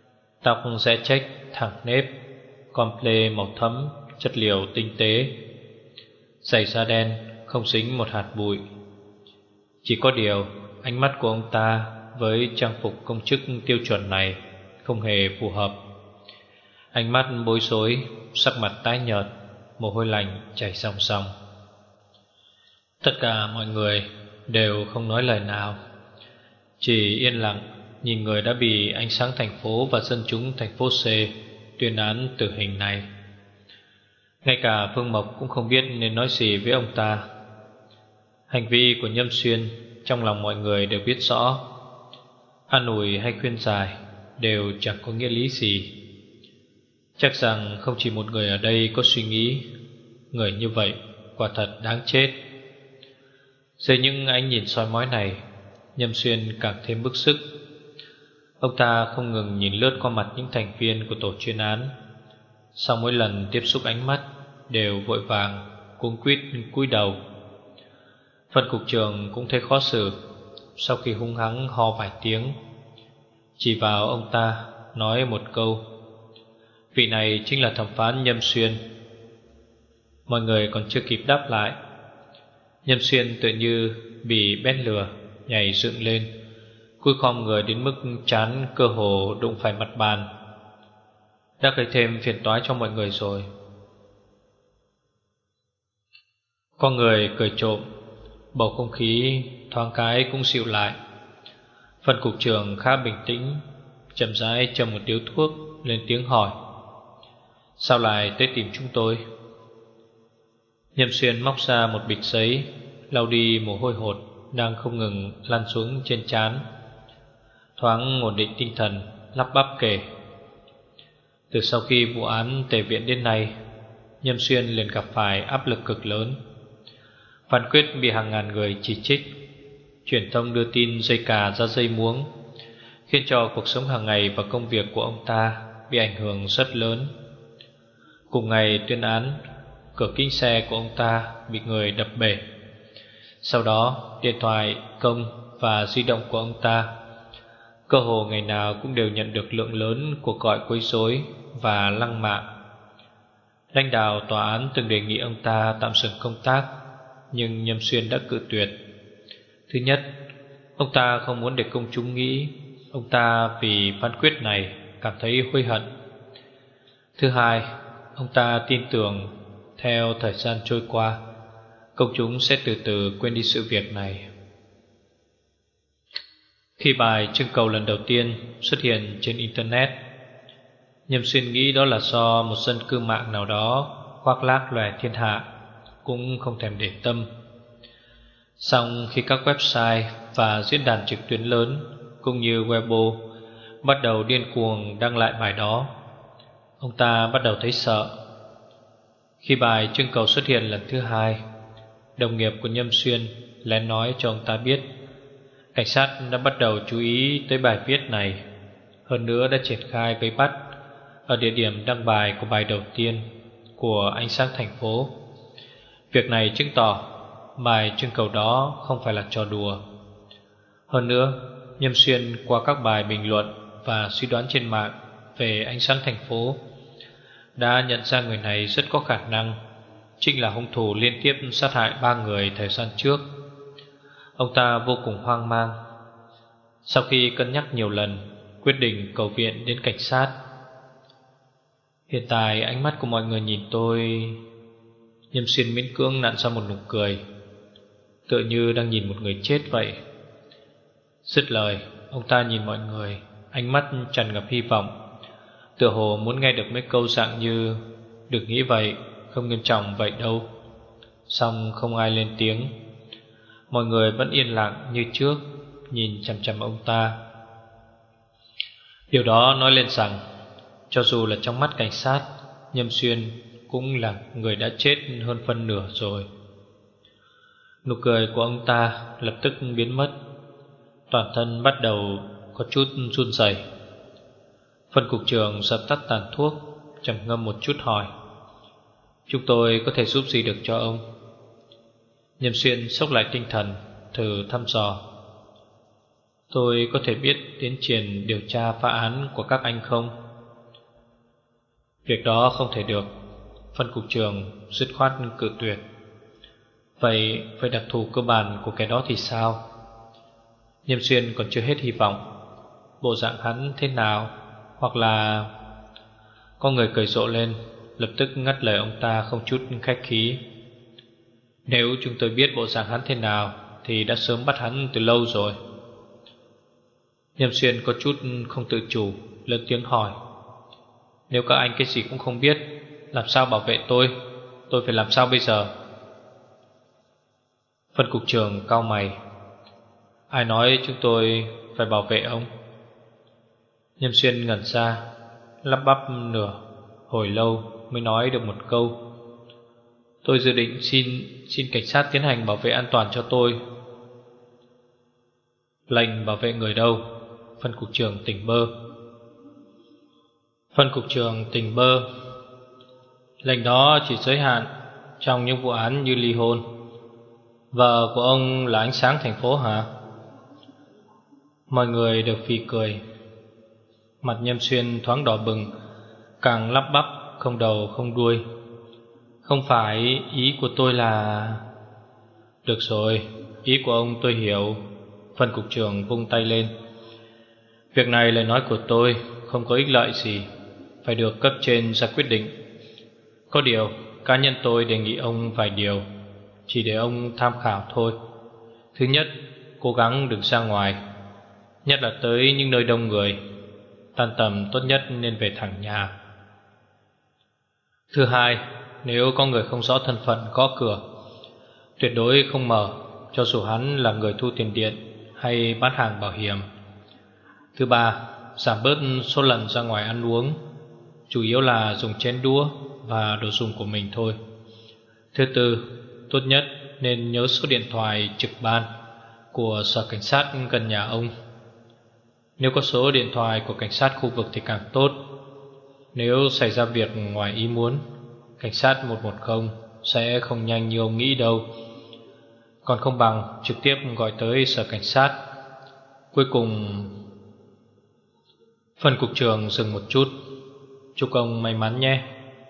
Tóc sẽ chếch thẳng nếp, comple màu thẫm, chất liệu tinh tế, giày da đen, không dính một hạt bụi. Chỉ có điều, ánh mắt của ông ta với trang phục công chức tiêu chuẩn này không hề phù hợp. Ánh mắt bối rối, sắc mặt tái nhợt, mồ hôi lạnh chảy ròng ròng. Tất cả mọi người đều không nói lời nào, chỉ yên lặng nhìn người đã bị ánh sáng thành phố và dân chúng thành phố C tuyên án tử hình này. Ngay cả Phương Mộc cũng không biết nên nói gì với ông ta. Hành vi của Nhâm Xuyên trong lòng mọi người đều biết rõ, an ủi hay khuyên giải đều chẳng có nghĩa lý gì. Chắc rằng không chỉ một người ở đây có suy nghĩ người như vậy quả thật đáng chết. Dưới những ánh nhìn soi mói này, Nhâm Xuyên càng thêm bức xúc. Ông ta không ngừng nhìn lướt qua mặt những thành viên của tổ chuyên án, sau mỗi lần tiếp xúc ánh mắt đều vội vàng cuống quýt cúi đầu. Phân cục trưởng cũng thấy khó xử, sau khi hung hăng ho vài tiếng, chỉ vào ông ta nói một câu: "Vị này chính là thẩm phán Nhâm Xuyên." Mọi người còn chưa kịp đáp lại, Nhâm Xuyên tự như bị bén lừa nhảy dựng lên, cúi khom người đến mức trán cơ hồ đụng phải mặt bàn. Đã gây thêm phiền toái cho mọi người rồi. Có người cười trộm, bầu không khí thoáng cái cũng dịu lại. Phân cục trưởng khá bình tĩnh, chậm rãi châm một điếu thuốc, lên tiếng hỏi: "Sao lại tới tìm chúng tôi?" Nhâm Xuyên móc ra một bịch giấy, lau đi mồ hôi hột đang không ngừng lăn xuống trên trán, thoáng ổn định tinh thần, lắp bắp kể: "Từ sau khi vụ án tề viện đến nay, Nhâm Xuyên liền gặp phải áp lực cực lớn. Phán quyết bị hàng ngàn người chỉ trích, truyền thông đưa tin dây cà ra dây muống, khiến cho cuộc sống hàng ngày và công việc của ông ta bị ảnh hưởng rất lớn. Cùng ngày tuyên án, cửa kính xe của ông ta bị người đập bể. Sau đó, điện thoại, công và di động của ông ta cơ hồ ngày nào cũng đều nhận được lượng lớn cuộc gọi quấy rối và lăng mạ. Lãnh đạo tòa án từng đề nghị ông ta tạm dừng công tác, nhưng Nhâm Xuyên đã cự tuyệt. Thứ nhất, ông ta không muốn để công chúng nghĩ ông ta vì phán quyết này cảm thấy hối hận. Thứ hai, ông ta tin tưởng theo thời gian trôi qua, công chúng sẽ từ từ quên đi sự việc này." Khi bài trưng cầu lần đầu tiên xuất hiện trên Internet, Nhâm Xuyên nghĩ đó là do một dân cư mạng nào đó khoác lác lòe thiên hạ, cũng không thèm để tâm. Song khi các website và diễn đàn trực tuyến lớn cũng như Weibo bắt đầu điên cuồng đăng lại bài đó, ông ta bắt đầu thấy sợ. Khi bài trưng cầu xuất hiện lần thứ hai, đồng nghiệp của Nhâm Xuyên lén nói cho ông ta biết cảnh sát đã bắt đầu chú ý tới bài viết này, hơn nữa đã triển khai vây bắt ở địa điểm đăng bài của bài đầu tiên của Ánh Sáng Thành Phố. Việc này chứng tỏ bài trưng cầu đó không phải là trò đùa. Hơn nữa, Nhâm Xuyên qua các bài bình luận và suy đoán trên mạng về Ánh Sáng Thành Phố đã nhận ra người này rất có khả năng chính là hung thủ liên tiếp sát hại ba người thời gian trước. Ông ta vô cùng hoang mang. Sau khi cân nhắc nhiều lần, quyết định cầu viện đến cảnh sát. "Hiện tại ánh mắt của mọi người nhìn tôi..." Nhâm Xuyên miễn cưỡng nặn ra một nụ cười, tựa như đang nhìn một người chết vậy. Dứt lời, ông ta nhìn mọi người, ánh mắt tràn ngập hy vọng, tựa hồ muốn nghe được mấy câu dạng như "Đừng nghĩ vậy, không nghiêm trọng vậy đâu." Song không ai lên tiếng. Mọi người vẫn yên lặng như trước, nhìn chằm chằm ông ta. Điều đó nói lên rằng, cho dù là trong mắt cảnh sát, Nhâm Xuyên cũng là người đã chết hơn phân nửa rồi. Nụ cười của ông ta lập tức biến mất, toàn thân bắt đầu có chút run rẩy. Phân cục trưởng dập tắt tàn thuốc, trầm ngâm một chút hỏi: "Chúng tôi có thể giúp gì được cho ông?" Nhâm Xuyên xốc lại tinh thần, thử thăm dò: "Tôi có thể biết tiến triển điều tra phá án của các anh không?" Việc đó không thể được. Phân cục trưởng dứt khoát cự tuyệt. Vậy vậy đặc thù cơ bản của cái đó thì sao? Nhâm Xuyên còn chưa hết hy vọng. Bộ dạng hắn thế nào? Hoặc là... Có người cười rộ lên, lập tức ngắt lời ông ta không chút khách khí. Nếu chúng tôi biết bộ dạng hắn thế nào thì đã sớm bắt hắn từ lâu rồi. Nhâm Xuyên có chút không tự chủ, lớn tiếng hỏi. Nếu các anh cái gì cũng không biết, làm sao bảo vệ tôi? Tôi phải làm sao bây giờ? Phân cục trưởng cau mày. Ai nói chúng tôi phải bảo vệ ông? Nhâm Xuyên ngẩn ra, lắp bắp nửa hồi lâu mới nói được một câu. Tôi dự định xin xin cảnh sát tiến hành bảo vệ an toàn cho tôi. Lệnh bảo vệ người đâu? Phân cục trưởng tỉnh bơ. Phân cục trưởng tỉnh bơ. Lệnh đó chỉ giới hạn trong những vụ án như ly hôn. Vợ của ông là ánh sáng thành phố hả? Mọi người đều phì cười. Mặt Nhâm Xuyên thoáng đỏ bừng, càng lắp bắp không đầu không đuôi. Không phải, ý của tôi là... Được rồi, ý của ông tôi hiểu. Phân cục trưởng vung tay lên. Việc này lời nói của tôi không có ích lợi gì, phải được cấp trên ra quyết định. Có điều, cá nhân tôi đề nghị ông vài điều, chỉ để ông tham khảo thôi. Thứ nhất, cố gắng đừng ra ngoài, nhất là tới những nơi đông người. Tan tầm tốt nhất nên về thẳng nhà. Thứ hai, nếu có người không rõ thân phận gõ cửa, tuyệt đối không mở, cho dù hắn là người thu tiền điện hay bán hàng bảo hiểm. Thứ ba, giảm bớt số lần ra ngoài ăn uống, chủ yếu là dùng chén đũa và đồ dùng của mình thôi. Thứ tư, tốt nhất nên nhớ số điện thoại trực ban của sở cảnh sát gần nhà ông. Nếu có số điện thoại của cảnh sát khu vực thì càng tốt. Nếu xảy ra việc ngoài ý muốn, cảnh sát một một không sẽ không nhanh như ông nghĩ đâu. Còn không bằng trực tiếp gọi tới sở cảnh sát. Cuối cùng... Phân cục trưởng dừng một chút. Chúc ông may mắn nhé.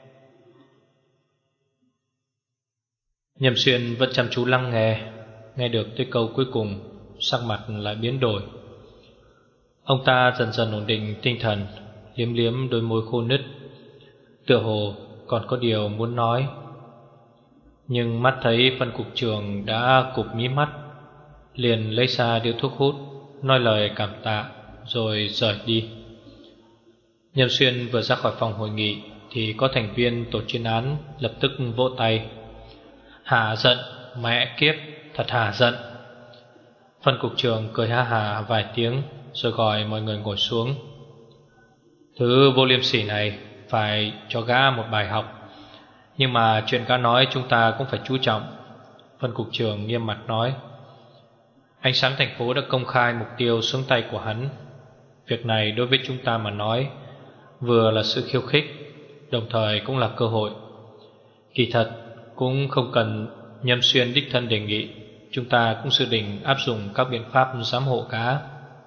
Nhâm Xuyên vẫn chăm chú lắng nghe. Nghe được tới câu cuối cùng, sắc mặt lại biến đổi. Ông ta dần dần ổn định tinh thần, liếm liếm đôi môi khô nứt, tựa hồ còn có điều muốn nói. Nhưng mắt thấy phân cục trưởng đã cụp mí mắt, liền lấy ra điếu thuốc hút, nói lời cảm tạ rồi rời đi. Nhâm Xuyên vừa ra khỏi phòng hội nghị thì có thành viên tổ chuyên án lập tức vỗ tay. Hả giận, mẹ kiếp, thật hả giận. Phân cục trưởng cười ha hà vài tiếng rồi gọi mọi người ngồi xuống. Thứ vô liêm sỉ này phải cho gã một bài học. Nhưng mà chuyện gã nói chúng ta cũng phải chú trọng. Phân cục trưởng nghiêm mặt nói. Ánh sáng thành phố đã công khai mục tiêu xuống tay của hắn. Việc này đối với chúng ta mà nói, vừa là sự khiêu khích, đồng thời cũng là cơ hội. Kỳ thật cũng không cần Nhâm Xuyên đích thân đề nghị, chúng ta cũng dự định áp dụng các biện pháp giám hộ cá.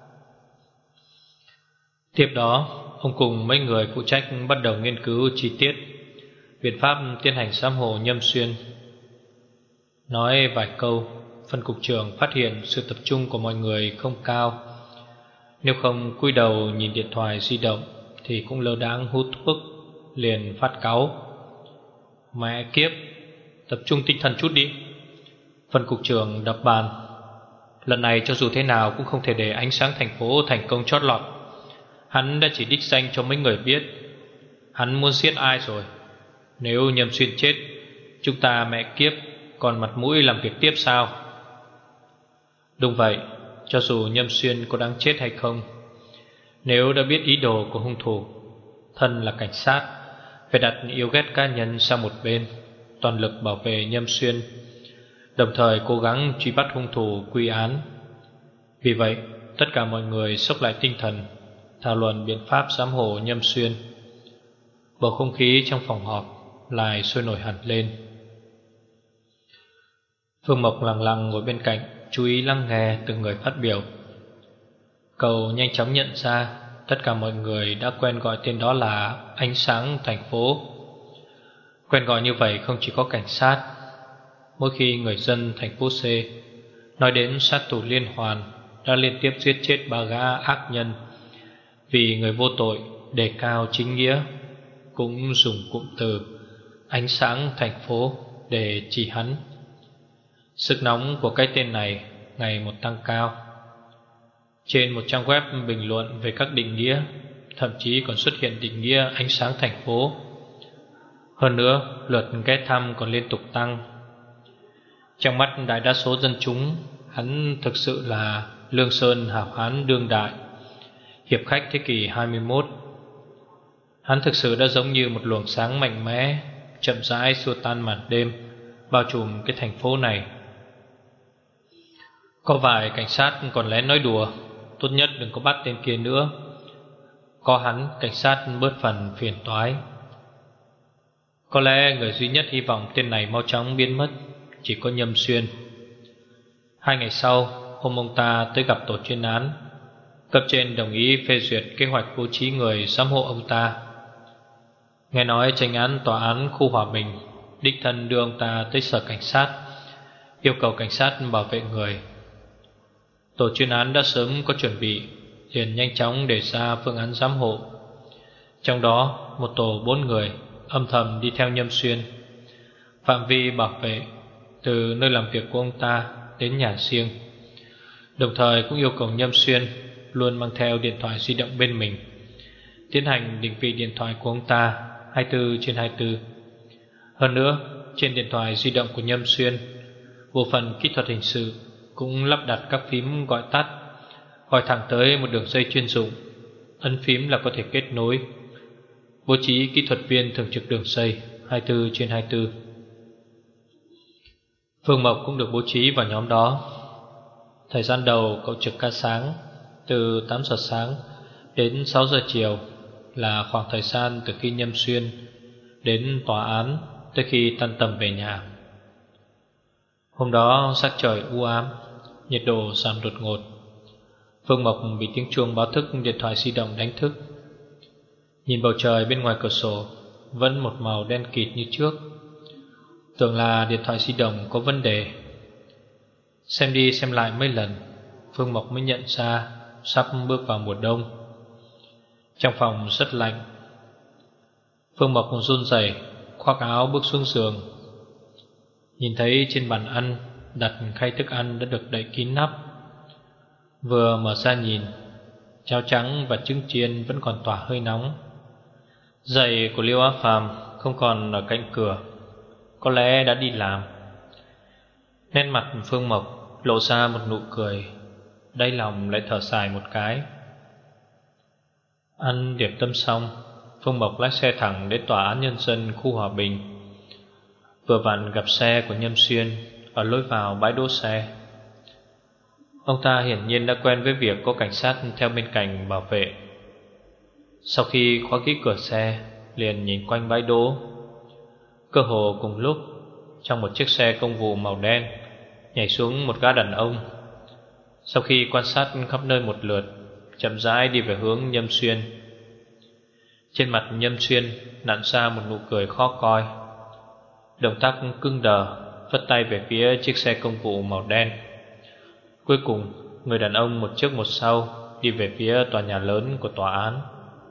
Tiếp đó, ông cùng mấy người phụ trách bắt đầu nghiên cứu chi tiết biện pháp tiến hành giám hộ Nhâm Xuyên. Nói vài câu, phân cục trưởng phát hiện sự tập trung của mọi người không cao. Nếu không cúi đầu nhìn điện thoại di động thì cũng lơ đãng hút thuốc, liền phát cáu. Mẹ kiếp, tập trung tinh thần chút đi. Phân cục trưởng đập bàn. Lần này cho dù thế nào cũng không thể để ánh sáng thành phố thành công chót lọt. Hắn đã chỉ đích danh cho mấy người biết. Hắn muốn giết ai rồi? Nếu Nhâm Xuyên chết, chúng ta mẹ kiếp còn mặt mũi làm việc tiếp sao? Đúng vậy, cho dù Nhâm Xuyên có đáng chết hay không, nếu đã biết ý đồ của hung thủ, thân là cảnh sát, phải đặt yêu ghét cá nhân sang một bên, toàn lực bảo vệ Nhâm Xuyên, đồng thời cố gắng truy bắt hung thủ quy án. Vì vậy, tất cả mọi người xốc lại tinh thần, thảo luận biện pháp giám hộ Nhâm Xuyên. Bầu không khí trong phòng họp lại sôi nổi hẳn lên. Phương Mộc lặng lặng ngồi bên cạnh, chú ý lắng nghe từng người phát biểu. Cậu nhanh chóng nhận ra tất cả mọi người đã quen gọi tên đó là ánh sáng thành phố. Quen gọi như vậy không chỉ có cảnh sát. Mỗi khi người dân thành phố C nói đến sát thủ liên hoàn đã liên tiếp giết chết ba gã ác nhân vì người vô tội đề cao chính nghĩa, cũng dùng cụm từ ánh sáng thành phố để chỉ hắn. Sức nóng của cái tên này ngày một tăng cao. Trên một trang web bình luận về các định nghĩa, thậm chí còn xuất hiện định nghĩa ánh sáng thành phố. Hơn nữa, lượt ghé thăm còn liên tục tăng. Trong mắt đại đa số dân chúng, hắn thực sự là Lương Sơn hảo hán đương đại, hiệp khách thế kỷ hai mươi mốt. Hắn thực sự đã giống như một luồng sáng mạnh mẽ, chậm rãi xua tan màn đêm bao trùm cái thành phố này. Có vài cảnh sát còn lén nói đùa, tốt nhất đừng có bắt tên kia nữa, có hắn cảnh sát bớt phần phiền toái. Có lẽ người duy nhất hy vọng tên này mau chóng biến mất chỉ có Nhâm Xuyên. Hai ngày sau, hôm ông ta tới gặp tổ chuyên án, cấp trên đồng ý phê duyệt kế hoạch bố trí người giám hộ ông ta. Nghe nói chánh án tòa án khu Hòa Bình đích thân đưa ông ta tới sở cảnh sát, yêu cầu cảnh sát bảo vệ người. Tổ chuyên án đã sớm có chuẩn bị, liền nhanh chóng đề ra phương án giám hộ. Trong đó, một tổ bốn người âm thầm đi theo Nhâm Xuyên. Phạm vi bảo vệ từ nơi làm việc của ông ta đến nhà riêng. Đồng thời cũng yêu cầu Nhâm Xuyên luôn mang theo điện thoại di động bên mình, tiến hành định vị điện thoại của ông ta hai mươi bốn trên hai mươi bốn. Hơn nữa, trên điện thoại di động của Nhâm Xuyên, bộ phận kỹ thuật hình sự cũng lắp đặt các phím gọi tắt, gọi thẳng tới một đường dây chuyên dụng. Ấn phím là có thể kết nối, bố trí kỹ thuật viên thường trực đường dây hai mươi bốn trên hai mươi bốn. Phương Mộc cũng được bố trí vào nhóm đó. Thời gian đầu cậu trực ca sáng, từ tám giờ sáng đến sáu giờ chiều là khoảng thời gian từ khi Nhâm Xuyên đến tòa án tới khi tan tầm về nhà. Hôm đó sắc trời u ám, nhiệt độ giảm đột ngột. Phương Mộc bị tiếng chuông báo thức điện thoại di động đánh thức. Nhìn bầu trời bên ngoài cửa sổ vẫn một màu đen kịt như trước, tưởng là điện thoại di động có vấn đề. Xem đi xem lại mấy lần, Phương Mộc mới nhận ra sắp bước vào mùa đông. Trong phòng rất lạnh. Phương Mộc run rẩy khoác áo bước xuống giường. Nhìn thấy trên bàn ăn đặt khay thức ăn đã được đậy kín nắp. Vừa mở ra nhìn, cháo trắng và trứng chiên vẫn còn tỏa hơi nóng. Giày của Liêu Á Phàm không còn ở cạnh cửa, có lẽ đã đi làm. Nét mặt Phương Mộc lộ ra một nụ cười, đáy lòng lại thở dài một cái. Ăn điểm tâm xong, Phương Mộc lái xe thẳng đến tòa án nhân dân khu Hòa Bình. Vừa vặn gặp xe của Nhâm Xuyên ở lối vào bãi đỗ xe. Ông ta hiển nhiên đã quen với việc có cảnh sát theo bên cạnh bảo vệ. Sau khi khóa kỹ cửa xe, liền nhìn quanh bãi đỗ. Cơ hồ cùng lúc, trong một chiếc xe công vụ màu đen nhảy xuống một gã đàn ông. Sau khi quan sát khắp nơi một lượt, chậm rãi đi về hướng Nhâm Xuyên. Trên mặt Nhâm Xuyên nặn ra một nụ cười khó coi. Động tác cứng đờ, phất tay về phía chiếc xe công vụ màu đen. Cuối cùng, người đàn ông một trước một sau đi về phía tòa nhà lớn của tòa án.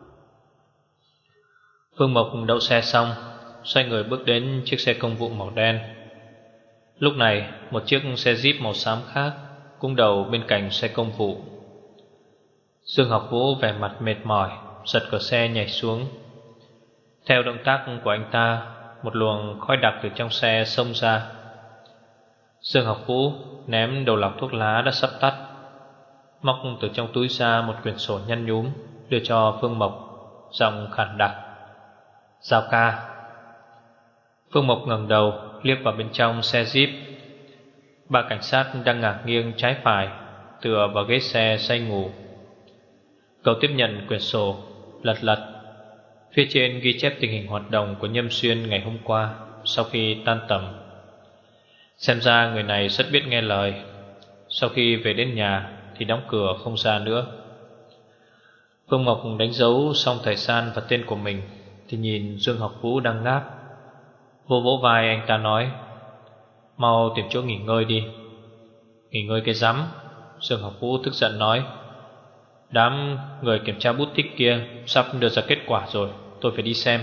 Phương Mộc đậu xe xong, xoay người bước đến chiếc xe công vụ màu đen. Lúc này, một chiếc xe Jeep màu xám khác cũng đầu bên cạnh xe công vụ. Dương Học Vũ vẻ mặt mệt mỏi, giật cửa xe nhảy xuống. Theo động tác của anh ta, một luồng khói đặc từ trong xe xông ra. Dương Học Vũ ném đầu lọc thuốc lá đã sắp tắt, móc từ trong túi ra một quyển sổ nhăn nhúm, đưa cho Phương Mộc, giọng khàn đặc: "Giao ca." Phương Mộc ngẩng đầu liếc vào bên trong xe Jeep. Ba cảnh sát đang ngả nghiêng trái phải, tựa vào ghế xe say ngủ. Cậu tiếp nhận quyển sổ, lật lật. Phía trên ghi chép tình hình hoạt động của Nhâm Xuyên ngày hôm qua sau khi tan tầm. Xem ra người này rất biết nghe lời. Sau khi về đến nhà thì đóng cửa không ra nữa. Phương Mộc đánh dấu xong thời gian và tên của mình thì nhìn Dương Học Vũ đang ngáp. Vô vỗ vai anh ta nói: "Mau tìm chỗ nghỉ ngơi đi." "Nghỉ ngơi cái rắm." Dương Học Vũ tức giận nói: "Đám người kiểm tra bút tích kia sắp đưa ra kết quả rồi, tôi phải đi xem."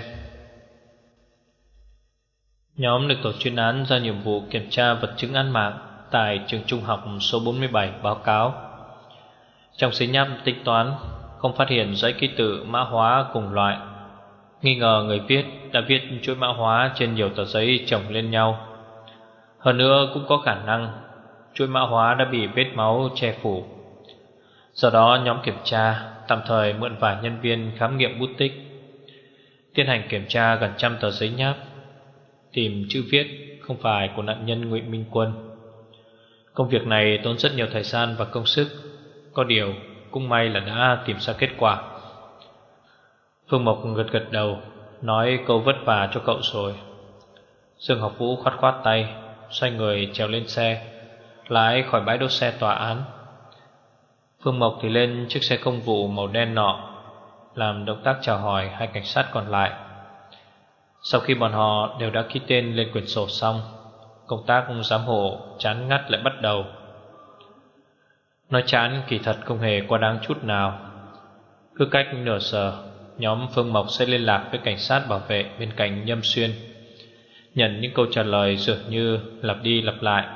Nhóm được tổ chuyên án ra nhiệm vụ kiểm tra vật chứng án mạng tại trường trung học số bốn mươi bảy báo cáo. Trong giấy nháp tính toán không phát hiện dãy ký tự mã hóa cùng loại, nghi ngờ người viết đã viết chuỗi mã hóa trên nhiều tờ giấy chồng lên nhau. Hơn nữa cũng có khả năng chuỗi mã hóa đã bị vết máu che phủ. Do đó nhóm kiểm tra tạm thời mượn vài nhân viên khám nghiệm bút tích, tiến hành kiểm tra gần trăm tờ giấy nháp, tìm chữ viết không phải của nạn nhân Ngụy Minh Quân. Công việc này tốn rất nhiều thời gian và công sức, có điều cũng may là đã tìm ra kết quả. Phương Mộc gật gật đầu, nói câu vất vả cho cậu rồi. Dương Học Vũ khoát khoát tay, xoay người trèo lên xe, lái khỏi bãi đỗ xe tòa án. Phương Mộc thì lên chiếc xe công vụ màu đen nọ, làm động tác chào hỏi hai cảnh sát còn lại. Sau khi bọn họ đều đã ký tên lên quyển sổ xong, công tác giám hộ chán ngắt lại bắt đầu. Nói chán kỳ thật không hề quá đáng chút nào. Cứ cách nửa giờ, nhóm Phương Mộc sẽ liên lạc với cảnh sát bảo vệ bên cạnh Nhâm Xuyên, nhận những câu trả lời dường như lặp đi lặp lại.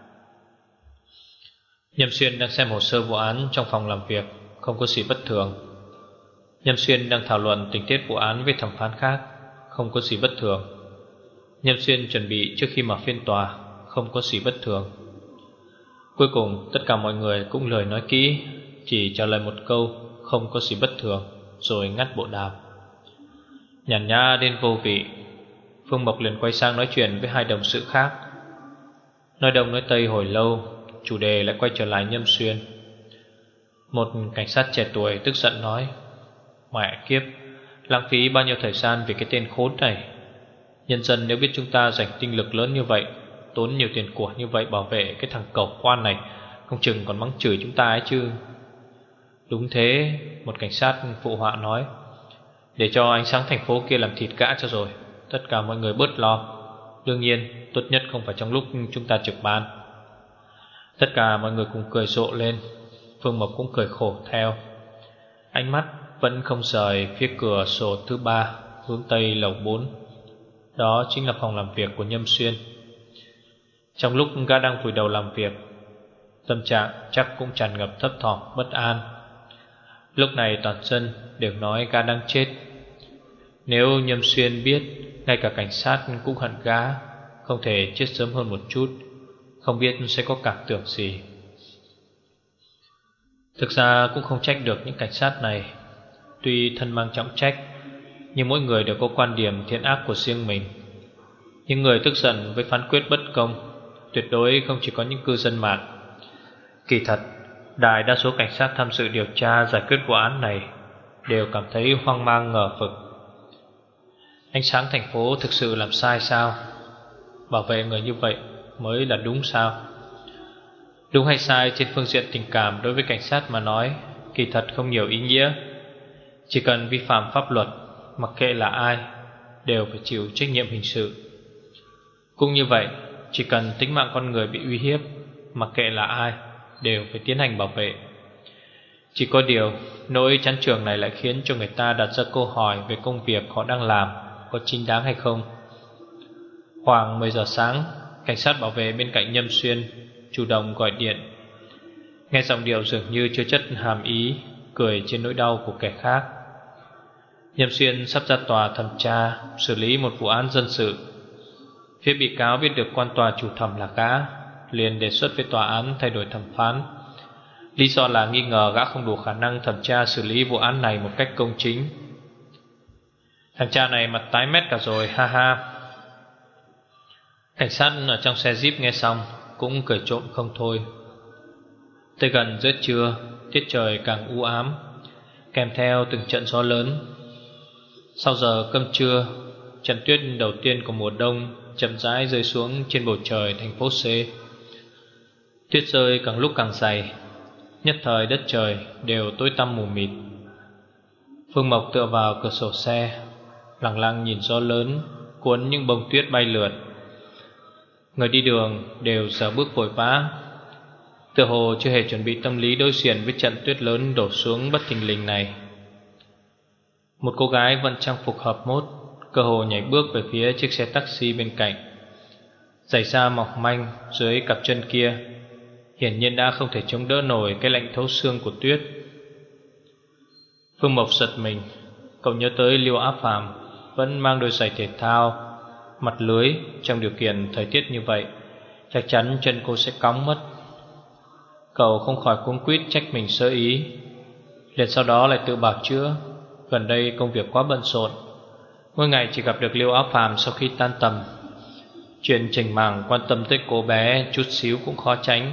Nhâm Xuyên đang xem hồ sơ vụ án trong phòng làm việc, không có gì bất thường. Nhâm Xuyên đang thảo luận tình tiết vụ án với thẩm phán khác, không có gì bất thường. Nhâm Xuyên chuẩn bị trước khi mở phiên tòa, không có gì bất thường. Cuối cùng tất cả mọi người cũng lười nói kỹ, chỉ trả lời một câu không có gì bất thường, rồi ngắt bộ đàm. Nhàn nhã đến vô vị, Phương Mộc liền quay sang nói chuyện với hai đồng sự khác. Nói đông nói tây hồi lâu, chủ đề lại quay trở lại Nhâm Xuyên. Một cảnh sát trẻ tuổi tức giận nói: "Mẹ kiếp, lãng phí bao nhiêu thời gian vì cái tên khốn này. Nhân dân nếu biết chúng ta dành tinh lực lớn như vậy, tốn nhiều tiền của như vậy bảo vệ cái thằng cẩu quan này, không chừng còn mắng chửi chúng ta ấy chứ." "Đúng thế," một cảnh sát phụ họa nói, "để cho ánh sáng thành phố kia làm thịt gã cho rồi, tất cả mọi người bớt lo. Đương nhiên tốt nhất không phải trong lúc chúng ta trực ban." Tất cả mọi người cùng cười rộ lên. Phương Mộc cũng cười khổ theo. Ánh mắt vẫn không rời phía cửa sổ thứ ba hướng tây lầu bốn. Đó chính là phòng làm việc của Nhâm Xuyên. Trong lúc gã đang vùi đầu làm việc, tâm trạng chắc cũng tràn ngập thấp thỏm bất an. Lúc này toàn dân đều nói gã đang chết. Nếu Nhâm Xuyên biết ngay cả cảnh sát cũng hận gã, không thể chết sớm hơn một chút, không biết sẽ có cảm tưởng gì. Thực ra cũng không trách được những cảnh sát này. Tuy thân mang trọng trách, nhưng mỗi người đều có quan điểm thiện ác của riêng mình. Những người tức giận với phán quyết bất công tuyệt đối không chỉ có những cư dân mạng. Kỳ thật, đại đa số cảnh sát tham dự điều tra giải quyết vụ án này đều cảm thấy hoang mang ngờ vực. Ánh sáng thành phố thực sự làm sai sao? Bảo vệ người như vậy mới là đúng sao? Đúng hay sai trên phương diện tình cảm đối với cảnh sát mà nói, kỳ thật không nhiều ý nghĩa. Chỉ cần vi phạm pháp luật, mặc kệ là ai, đều phải chịu trách nhiệm hình sự. Cũng như vậy, chỉ cần tính mạng con người bị uy hiếp, mặc kệ là ai, đều phải tiến hành bảo vệ. Chỉ có điều, nỗi chán chường này lại khiến cho người ta đặt ra câu hỏi về công việc họ đang làm có chính đáng hay không. Khoảng mười giờ sáng, cảnh sát bảo vệ bên cạnh Nhâm Xuyên chủ động gọi điện. Nghe giọng điệu dường như chứa chất hàm ý, cười trên nỗi đau của kẻ khác. Nhâm Xuyên sắp ra tòa thẩm tra xử lý một vụ án dân sự. Phía bị cáo biết được quan tòa chủ thẩm là gã, liền đề xuất với tòa án thay đổi thẩm phán. Lý do là nghi ngờ gã không đủ khả năng thẩm tra xử lý vụ án này một cách công chính. Thằng cha này mặt tái mét cả rồi, ha ha. Cảnh sát ở trong xe Jeep nghe xong cũng cười trộm không thôi. Tới gần giữa trưa, tiết trời càng u ám, kèm theo từng trận gió lớn. Sau giờ cơm trưa, trận tuyết đầu tiên của mùa đông chậm rãi rơi xuống trên bầu trời thành phố C. Tuyết rơi càng lúc càng dày, nhất thời đất trời đều tối tăm mù mịt. Phương Mộc tựa vào cửa sổ xe, lặng lặng nhìn gió lớn cuốn những bông tuyết bay lượn. Người đi đường đều dạo bước vội vã, tựa hồ chưa hề chuẩn bị tâm lý đối diện với trận tuyết lớn đổ xuống bất thình lình này. Một cô gái vận trang phục hợp mốt cơ hồ nhảy bước về phía chiếc xe taxi bên cạnh. Giày da mỏng manh dưới cặp chân kia hiển nhiên đã không thể chống đỡ nổi cái lạnh thấu xương của tuyết. Phương Mộc giật mình, cậu nhớ tới Liêu Áp Phàm vẫn mang đôi giày thể thao mặt lưới. Trong điều kiện thời tiết như vậy, chắc chắn chân cô sẽ cóng mất. Cậu không khỏi cuống quýt trách mình sơ ý, liền sau đó lại tự bào chữa gần đây công việc quá bận rộn, mỗi ngày chỉ gặp được Liêu Áp Phàm sau khi tan tầm. Chuyện Trình Màng quan tâm tới cô bé chút xíu cũng khó tránh.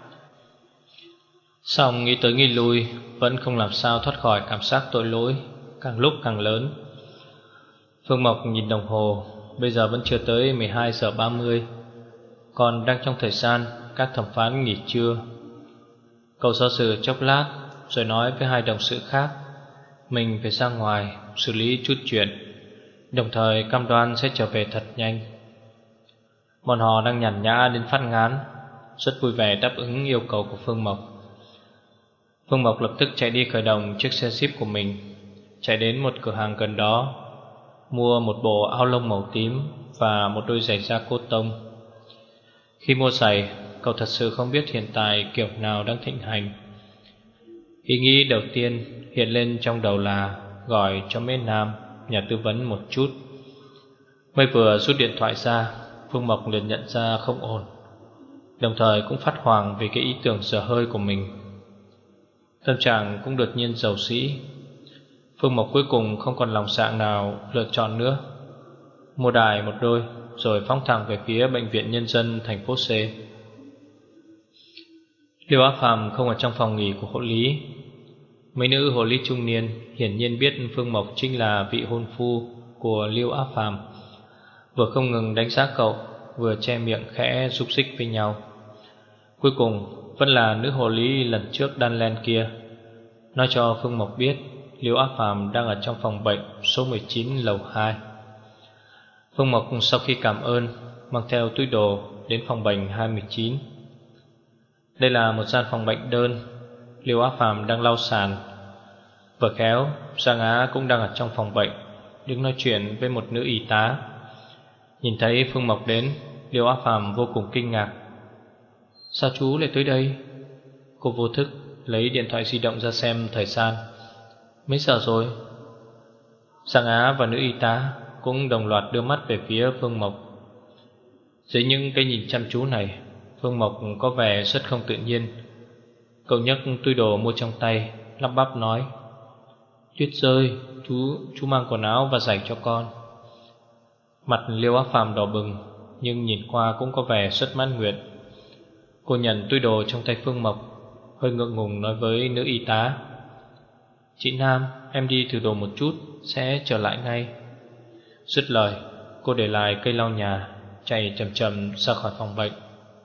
Xong nghĩ tới nghĩ lui, vẫn không làm sao thoát khỏi cảm giác tội lỗi càng lúc càng lớn. Phương Mộc nhìn đồng hồ, bây giờ vẫn chưa tới mười hai giờ ba mươi, còn đang trong thời gian các thẩm phán nghỉ trưa. Cậu do dự chốc lát rồi nói với hai đồng sự khác mình phải ra ngoài xử lý chút chuyện, đồng thời cam đoan sẽ trở về thật nhanh. Bọn họ đang nhàn nhã đến phát ngán, rất vui vẻ đáp ứng yêu cầu của Phương Mộc. Phương Mộc lập tức chạy đi khởi động chiếc xe Jeep của mình, chạy đến một cửa hàng gần đó, mua một bộ áo lông màu tím và một đôi giày da cốt tông. Khi mua giày, cậu thật sự không biết hiện tại kiểu nào đang thịnh hành. Ý nghĩ đầu tiên hiện lên trong đầu là gọi cho mấy nam nhà tư vấn một chút. Mới vừa rút điện thoại ra, Phương Mộc liền nhận ra không ổn, đồng thời cũng phát hoảng vì cái ý tưởng dở hơi của mình. Tâm trạng cũng đột nhiên dầu dĩ. Phương Mộc cuối cùng không còn lòng dạ nào lựa chọn nữa, mua đài một đôi rồi phóng thẳng về phía bệnh viện nhân dân thành phố C. Liêu Áp Phàm không ở trong phòng nghỉ của hộ lý. Mấy nữ hộ lý trung niên hiển nhiên biết Phương Mộc chính là vị hôn phu của Liêu Áp Phàm, vừa không ngừng đánh giá cậu, vừa che miệng khẽ xúc xích với nhau. Cuối cùng vẫn là nữ hộ lý lần trước đan len kia nói cho Phương Mộc biết Liêu Áp Phàm đang ở trong phòng bệnh số mười chín lầu hai. Phương Mộc sau khi cảm ơn, mang theo túi đồ đến phòng bệnh hai mươi chín. Đây là một gian phòng bệnh đơn. Liêu Áp Phàm đang lau sàn, vừa khéo Giang Á cũng đang ở trong phòng bệnh, đứng nói chuyện với một nữ y tá. Nhìn thấy Phương Mộc đến, Liêu Áp Phàm vô cùng kinh ngạc. Sao chú lại tới đây? Cô vô thức lấy điện thoại di động ra xem thời gian. Mấy giờ rồi? Giang Á và nữ y tá cũng đồng loạt đưa mắt về phía Phương Mộc. Dưới những cái nhìn chăm chú này, Phương Mộc có vẻ rất không tự nhiên. Cậu nhấc túi đồ mua trong tay, lắp bắp nói: Tuyết rơi, chú chú mang quần áo và giày cho con. Mặt Liêu Áp Phàm đỏ bừng, nhưng nhìn qua cũng có vẻ rất mãn nguyện. Cô nhận túi đồ trong tay Phương Mộc, hơi ngượng ngùng nói với nữ y tá: Chị Nam, em đi thử đồ một chút, sẽ trở lại ngay. Dứt lời, cô để lại cây lau nhà, chạy chậm chậm ra khỏi phòng bệnh.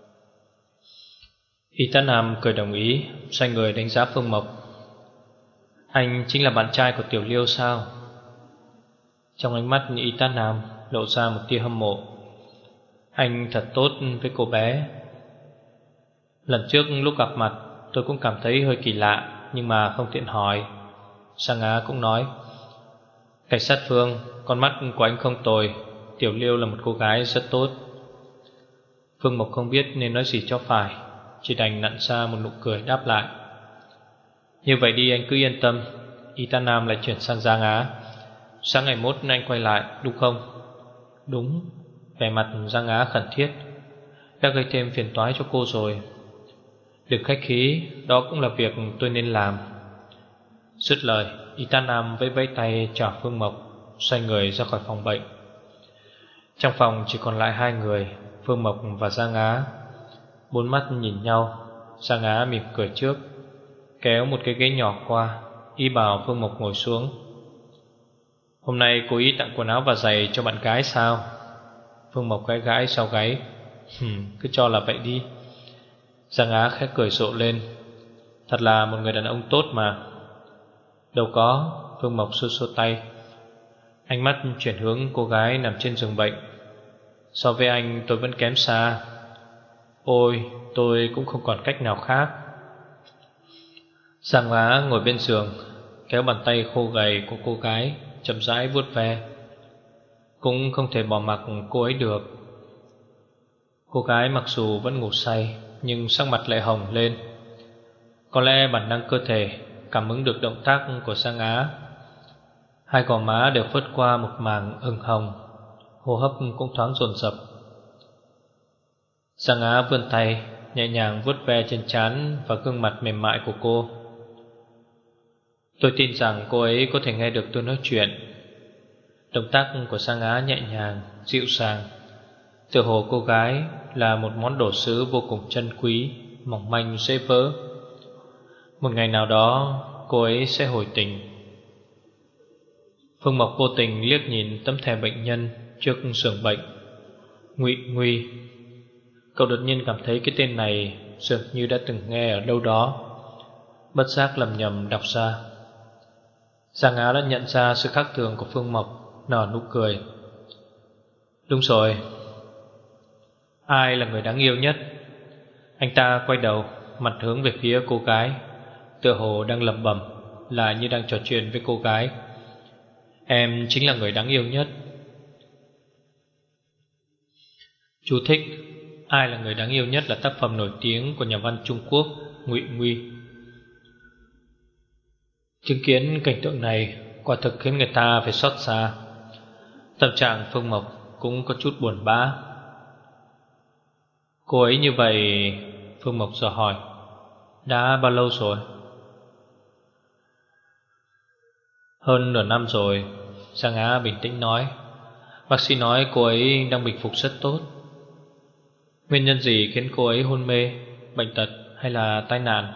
Y tá Nam cười đồng ý, xoay người đánh giá Phương Mộc. Anh chính là bạn trai của Tiểu Liêu sao? Trong ánh mắt Y tá Nam lộ ra một tia hâm mộ. Anh thật tốt với cô bé. Lần trước lúc gặp mặt tôi cũng cảm thấy hơi kỳ lạ, nhưng mà không tiện hỏi. Sang Á cũng nói: Cảnh sát Phương, con mắt của anh không tồi, Tiểu Liêu là một cô gái rất tốt. Phương Mộc không biết nên nói gì cho phải, chỉ đành nặn ra một nụ cười đáp lại: Như vậy đi anh cứ yên tâm. Y tá Nam lại chuyển sang Giang Á: Sáng ngày mốt anh quay lại đúng không? Đúng. Vẻ mặt Giang Á khẩn thiết: Đã gây thêm phiền toái cho cô rồi. Đừng khách khí, đó cũng là việc tôi nên làm. Dứt lời, Y tá Nam vẫy vẫy tay chào Phương Mộc, xoay người ra khỏi phòng bệnh. Trong phòng chỉ còn lại hai người, Phương Mộc và Giang Á. Bốn mắt nhìn nhau. Giang Á mỉm cười trước, kéo một cái ghế nhỏ qua, y bảo Phương Mộc ngồi xuống. Hôm nay cô ý tặng quần áo và giày cho bạn gái sao? Phương Mộc gãi gãi sau gáy: Hừm, cứ cho là vậy đi. Giang Á khẽ cười rộ lên: Thật là một người đàn ông tốt mà. Đâu có, Phương Mộc xua xua tay. Ánh mắt chuyển hướng cô gái nằm trên giường bệnh. So với anh tôi vẫn kém xa. Ôi, tôi cũng không còn cách nào khác. Giang Á ngồi bên giường, kéo bàn tay khô gầy của cô gái, chậm rãi vuốt ve. Cũng không thể bỏ mặc cô ấy được. Cô gái mặc dù vẫn ngủ say, nhưng sắc mặt lại hồng lên. Có lẽ bản năng cơ thể cảm ứng được động tác của Giang Á. Hai gò má đều phớt qua một mảng ửng hồng, hô hấp cũng thoáng dồn dập. Giang Á vươn tay nhẹ nhàng vuốt ve trên trán và gương mặt mềm mại của cô. Tôi tin rằng cô ấy có thể nghe được tôi nói chuyện. Động tác của Giang Á nhẹ nhàng, dịu dàng, tựa hồ cô gái là một món đồ sứ vô cùng chân quý, mỏng manh dễ vỡ. Một ngày nào đó cô ấy sẽ hồi tình. Phương Mộc vô tình liếc nhìn tấm thẻ bệnh nhân trước giường bệnh. Ngụy Nguy. Cậu đột nhiên cảm thấy cái tên này dường như đã từng nghe ở đâu đó, bất giác lầm nhầm đọc ra. Giang Á đã nhận ra sự khác thường của Phương Mộc, nở nụ cười. Đúng rồi. Ai là người đáng yêu nhất? Anh ta quay đầu, mặt hướng về phía cô gái, tựa hồ đang lẩm bẩm, lại như đang trò chuyện với cô gái. Em chính là người đáng yêu nhất. Chú thích: Ai là người đáng yêu nhất là tác phẩm nổi tiếng của nhà văn Trung Quốc Ngụy Nguy. Chứng kiến cảnh tượng này quả thực khiến người ta phải xót xa. Tâm trạng Phương Mộc cũng có chút buồn bã. Cô ấy như vậy, Phương Mộc dò hỏi, đã bao lâu rồi? Hơn nửa năm rồi, Giang Á bình tĩnh nói. Bác sĩ nói cô ấy đang bình phục rất tốt. Nguyên nhân gì khiến cô ấy hôn mê, bệnh tật hay là tai nạn?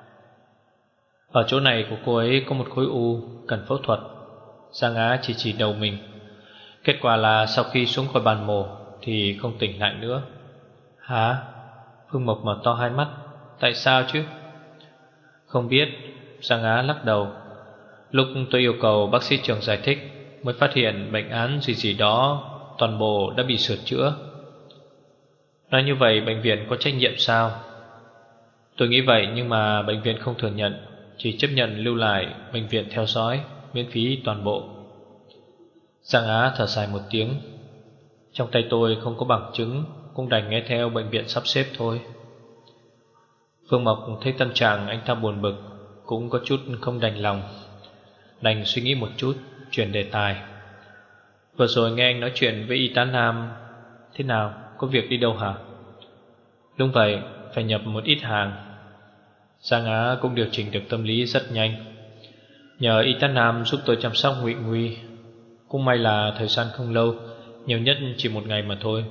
Ở chỗ này của cô ấy có một khối u cần phẫu thuật. Giang Á chỉ chỉ đầu mình. Kết quả là sau khi xuống khỏi bàn mổ thì không tỉnh lại nữa. Hả? Phương Mộc mở to hai mắt. Tại sao chứ? Không biết. Giang Á lắc đầu. Lúc tôi yêu cầu bác sĩ trưởng giải thích mới phát hiện bệnh án gì gì đó toàn bộ đã bị sửa chữa. Nói như vậy bệnh viện có trách nhiệm sao? Tôi nghĩ vậy, nhưng mà bệnh viện không thừa nhận, chỉ chấp nhận lưu lại bệnh viện theo dõi, miễn phí toàn bộ. Giang Á thở dài một tiếng. Trong tay tôi không có bằng chứng, cũng đành nghe theo bệnh viện sắp xếp thôi. Phương Mộc thấy tâm trạng anh ta buồn bực, cũng có chút không đành lòng, đành suy nghĩ một chút, chuyển đề tài. Vừa rồi nghe anh nói chuyện với y tá Nam. Thế nào, có việc đi đâu hả? Đúng vậy, phải nhập một ít hàng. Giang Á cũng điều chỉnh được tâm lý rất nhanh. Nhờ y tá Nam giúp tôi chăm sóc Ngụy Nguy. Cũng may là thời gian không lâu, nhiều nhất chỉ một ngày mà thôi.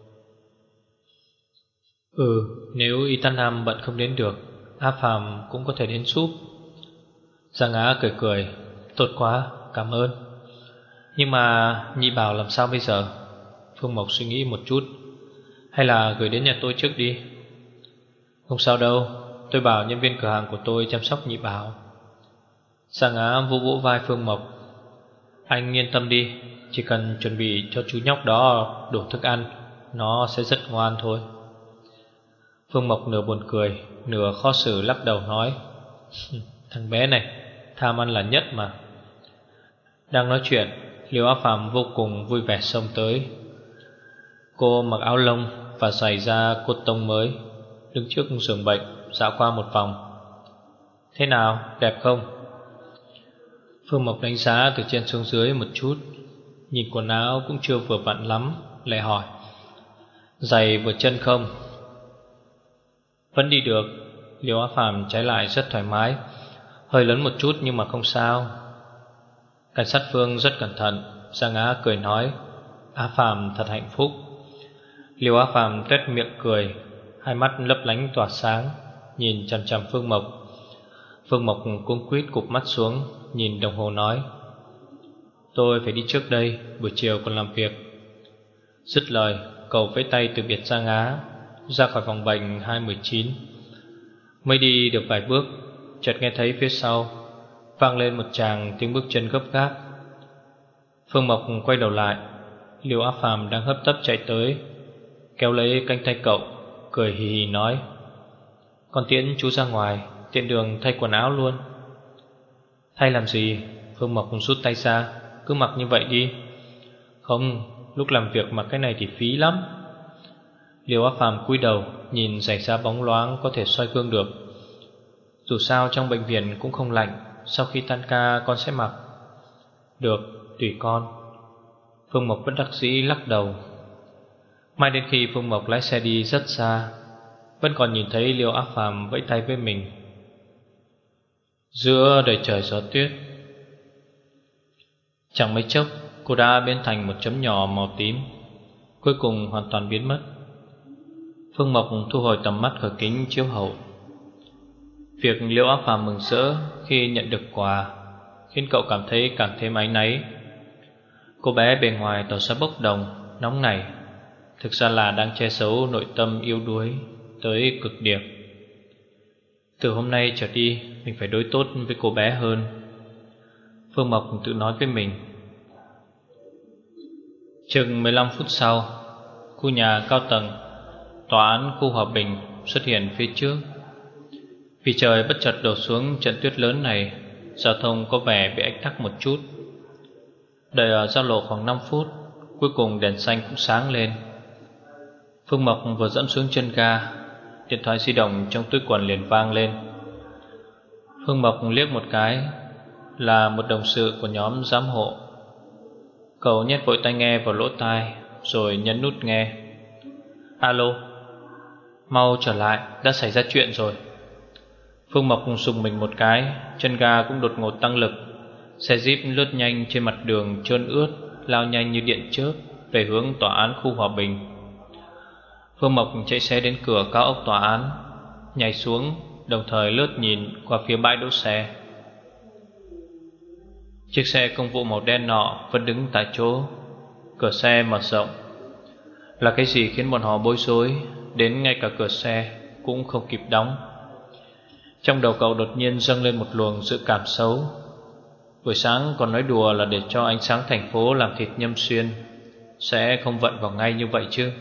Ừ, nếu y tá Nam bận không đến được, Á Phàm cũng có thể đến giúp. Giang Á cười cười. Tốt quá, cảm ơn. Nhưng mà Nhị Bảo làm sao bây giờ? Phương Mộc suy nghĩ một chút. Hay là gửi đến nhà tôi trước đi? Không sao đâu, tôi bảo nhân viên cửa hàng của tôi chăm sóc Nhị Bảo. Giang Á vỗ vỗ vai Phương Mộc. Anh yên tâm đi, chỉ cần chuẩn bị cho chú nhóc đó đủ thức ăn, nó sẽ rất ngoan thôi. Phương Mộc nửa buồn cười, nửa khó xử lắc đầu nói. Thằng bé này tham ăn là nhất mà. Đang nói chuyện, Liêu Á Phạm vô cùng vui vẻ xông tới. Cô mặc áo lông và giày da cốt tông mới, đứng trước giường bệnh dạo qua một vòng. Thế nào, đẹp không? Phương Mộc đánh giá từ trên xuống dưới một chút, nhìn quần áo cũng chưa vừa vặn lắm, lại hỏi. Giày vừa chân không? Vẫn đi được. Liêu Á Phạm trái lại rất thoải mái, hơi lớn một chút nhưng mà không sao. Cảnh sát Phương rất cẩn thận. Giang Á cười nói. Á Phạm thật hạnh phúc. Liêu Á Phạm tuét miệng cười, hai mắt lấp lánh tỏa sáng, nhìn chằm chằm Phương Mộc. Phương Mộc cuống quýt cụp mắt xuống, nhìn đồng hồ nói. Tôi phải đi trước đây, buổi chiều còn làm việc. Dứt lời, cậu vẫy tay từ biệt Giang Á, ra khỏi phòng bệnh hai một chín. Mới đi được vài bước, chợt nghe thấy phía sau vang lên một tràng tiếng bước chân gấp gáp. Phương Mộc quay đầu lại, Liêu Á Phàm đang hấp tấp chạy tới, kéo lấy cánh tay cậu, cười hì hì nói: "Con tiễn chú ra ngoài, tiện đường thay quần áo luôn." "Thay làm gì?" Phương Mộc rút tay ra, "Cứ mặc như vậy đi." "Không, lúc làm việc mặc cái này thì phí lắm." Liêu Á Phàm cúi đầu nhìn giày da bóng loáng có thể xoay gương được. "Dù sao trong bệnh viện cũng không lạnh, sau khi tan ca con sẽ mặc." "Được, tùy con." Phương Mộc bất đắc dĩ lắc đầu. Mai đến khi Phương Mộc lái xe đi rất xa, vẫn còn nhìn thấy Liêu Á Phàm vẫy tay với mình. Giữa đầy trời gió tuyết, chẳng mấy chốc cô đã biến thành một chấm nhỏ màu tím, cuối cùng hoàn toàn biến mất. Phương Mộc thu hồi tầm mắt khỏi kính chiếu hậu. Việc Liêu Á Phàm mừng rỡ khi nhận được quà khiến cậu cảm thấy càng thêm áy náy. Cô bé bề ngoài tỏ ra bốc đồng, nóng nảy, thực ra là đang che giấu nội tâm yếu đuối tới cực điểm. Từ hôm nay trở đi, mình phải đối tốt với cô bé hơn, Phương Mộc tự nói với mình. Chừng mười lăm phút sau, khu nhà cao tầng tòa án khu Hòa Bình xuất hiện phía trước. Vì trời bất chợt đổ xuống trận tuyết lớn này, giao thông có vẻ bị ách tắc một chút. Đợi ở giao lộ khoảng năm phút, cuối cùng đèn xanh cũng sáng lên. Phương Mộc vừa dẫm xuống chân ga, điện thoại di động trong túi quần liền vang lên. Phương Mộc liếc một cái, là một đồng sự của nhóm giám hộ. Cậu nhét vội tai nghe vào lỗ tai, rồi nhấn nút nghe. "Alo, mau trở lại, đã xảy ra chuyện rồi." Phương Mộc sùng mình một cái, chân ga cũng đột ngột tăng lực. Xe Jeep lướt nhanh trên mặt đường trơn ướt, lao nhanh như điện chớp về hướng tòa án khu Hòa Bình. Phương Mộc chạy xe đến cửa cao ốc tòa án, nhảy xuống, đồng thời lướt nhìn qua phía bãi đỗ xe. Chiếc xe công vụ màu đen nọ vẫn đứng tại chỗ, cửa xe mở rộng. Là cái gì khiến bọn họ bối rối đến ngay cả cửa xe cũng không kịp đóng? Trong đầu cậu đột nhiên dâng lên một luồng dự cảm xấu. Buổi sáng còn nói đùa là để cho ánh sáng thành phố làm thịt Nhâm Xuyên, sẽ không vận vào ngay như vậy chứ?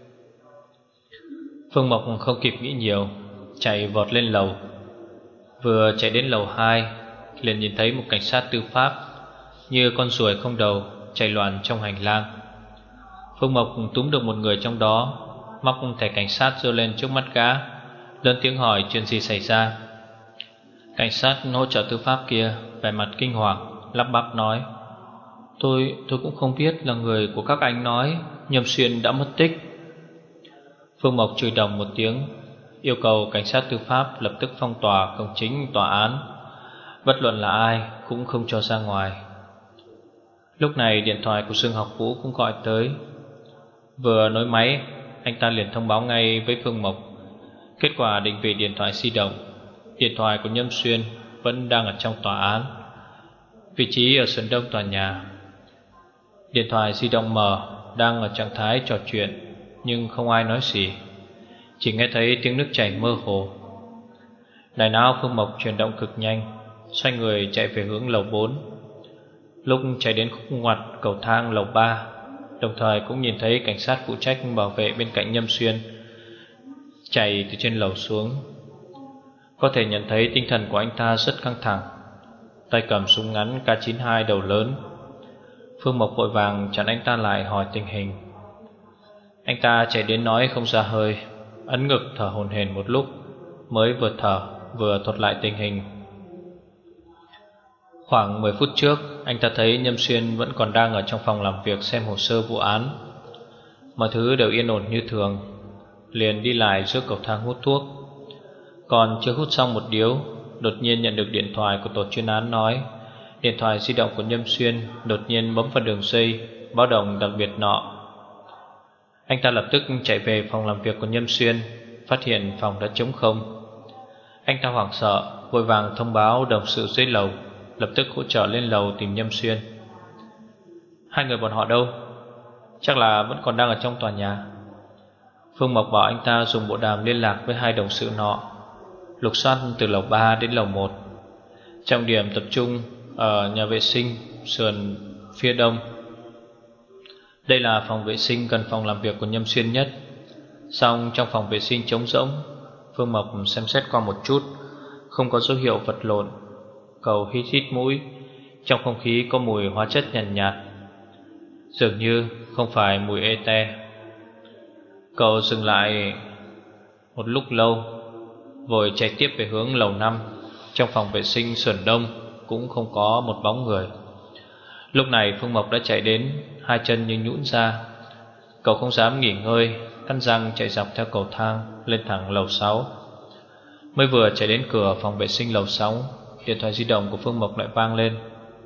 Phương Mộc không kịp nghĩ nhiều, chạy vọt lên lầu. Vừa chạy đến lầu hai, liền nhìn thấy một cảnh sát tư pháp như con ruồi không đầu chạy loạn trong hành lang. Phương Mộc túm được một người trong đó, móc thẻ cảnh sát giơ lên trước mắt gã, lớn tiếng hỏi chuyện gì xảy ra. Cảnh sát hỗ trợ tư pháp kia vẻ mặt kinh hoàng, lắp bắp nói: Tôi tôi cũng không biết là người của các anh nói Nhâm Xuyên đã mất tích." Phương Mộc chửi đồng một tiếng, yêu cầu cảnh sát tư pháp lập tức phong tỏa cổng chính tòa án, bất luận là ai cũng không cho ra ngoài. Lúc này điện thoại của Dương Học Vũ cũng gọi tới. Vừa nối máy, anh ta liền thông báo ngay với Phương Mộc. Kết quả định vị điện thoại di động, điện thoại của Nhâm Xuyên vẫn đang ở trong tòa án, vị trí ở sườn đông tòa nhà. Điện thoại di động mở, đang ở trạng thái trò chuyện, nhưng không ai nói gì, chỉ nghe thấy tiếng nước chảy mơ hồ. Đại não Phương Mộc chuyển động cực nhanh, xoay người chạy về hướng lầu bốn. Lúc chạy đến khúc ngoặt cầu thang lầu ba, đồng thời cũng nhìn thấy cảnh sát phụ trách bảo vệ bên cạnh Nhâm Xuyên chạy từ trên lầu xuống. Có thể nhận thấy tinh thần của anh ta rất căng thẳng, tay cầm súng ngắn K chín hai đầu lớn. Phương Mộc vội vàng chặn anh ta lại hỏi tình hình. Anh ta chạy đến nói không ra hơi, ấn ngực thở hổn hển một lúc, mới vừa thở vừa thuật lại tình hình. Khoảng mười phút trước, anh ta thấy Nhâm Xuyên vẫn còn đang ở trong phòng làm việc xem hồ sơ vụ án. Mọi thứ đều yên ổn như thường, liền đi lại trước cầu thang hút thuốc. Còn chưa hút xong một điếu, đột nhiên nhận được điện thoại của tổ chuyên án nói điện thoại di động của Nhâm Xuyên đột nhiên bấm vào đường dây báo động đặc biệt nọ. Anh ta lập tức chạy về phòng làm việc của Nhâm Xuyên, phát hiện phòng đã trống không. Anh ta hoảng sợ, vội vàng thông báo đồng sự dưới lầu, lập tức hỗ trợ lên lầu tìm Nhâm Xuyên. Hai người bọn họ đâu? Chắc là vẫn còn đang ở trong tòa nhà. Phương Mộc bảo anh ta dùng bộ đàm liên lạc với hai đồng sự nọ, lục soát từ lầu ba đến lầu một. Trọng điểm tập trung ở nhà vệ sinh sườn phía đông. Đây là phòng vệ sinh gần phòng làm việc của Nhâm Xuyên nhất. Song trong phòng vệ sinh trống rỗng, Phương Mộc xem xét qua một chút, không có dấu hiệu vật lộn. Cậu hít hít mũi, trong không khí có mùi hóa chất nhàn nhạt, nhạt, dường như không phải mùi ete. Cậu dừng lại một lúc lâu, vội chạy tiếp về hướng lầu năm. Trong phòng vệ sinh sườn đông cũng không có một bóng người. Lúc này Phương Mộc đã chạy đến, hai chân như nhũn ra. Cậu không dám nghỉ ngơi, cắn răng chạy dọc theo cầu thang lên thẳng lầu sáu. Mới vừa chạy đến cửa phòng vệ sinh lầu sáu, điện thoại di động của Phương Mộc lại vang lên.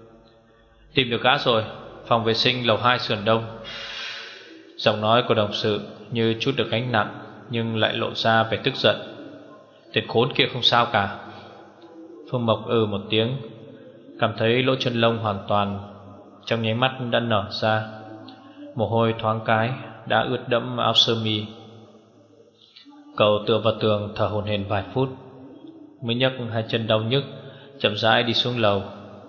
Tìm được gã rồi, phòng vệ sinh lầu hai sườn đông. Giọng nói của đồng sự như chút được gánh nặng, nhưng lại lộ ra vẻ tức giận. Tên khốn kia không sao cả. Phương Mộc ừ một tiếng, cảm thấy lỗ chân lông hoàn toàn trong nháy mắt đã nở ra. Mồ hôi thoáng cái đã ướt đẫm áo sơ mi. Cậu tựa vào tường thở hổn hển vài phút, mới nhấc hai chân đau nhức, chậm rãi đi xuống lầu.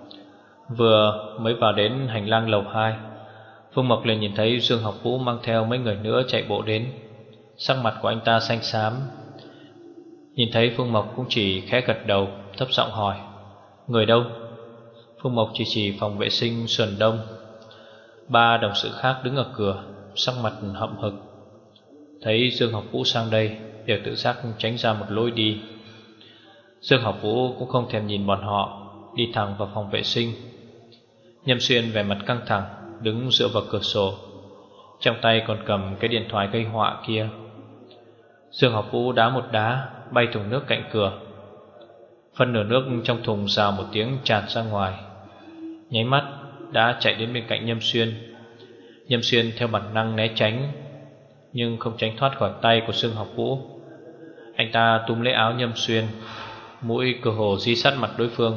Vừa mới vào đến hành lang lầu hai, Phương Mộc liền nhìn thấy Dương Học Vũ mang theo mấy người nữa chạy bộ đến. Sắc mặt của anh ta xanh xám. Nhìn thấy Phương Mộc cũng chỉ khẽ gật đầu, thấp giọng hỏi: người đâu? Phương Mộc chỉ chỉ phòng vệ sinh sườn đông. Ba đồng sự khác đứng ở cửa, sắc mặt hậm hực. Thấy Dương Học Vũ sang đây, đều tự giác tránh ra một lối đi. Dương Học Vũ cũng không thèm nhìn bọn họ, đi thẳng vào phòng vệ sinh. Nhâm Xuyên vẻ mặt căng thẳng, đứng dựa vào cửa sổ, trong tay còn cầm cái điện thoại gây họa kia. Dương Học Vũ đá một đá, bay thùng nước cạnh cửa. Phân nửa nước trong thùng rào một tiếng tràn ra ngoài, nháy mắt đã chạy đến bên cạnh Nhâm Xuyên. Nhâm Xuyên theo bản năng né tránh, nhưng không tránh thoát khỏi tay của Dương Học Vũ. Anh ta túm lấy áo Nhâm Xuyên, mũi cơ hồ dí sát mặt đối phương.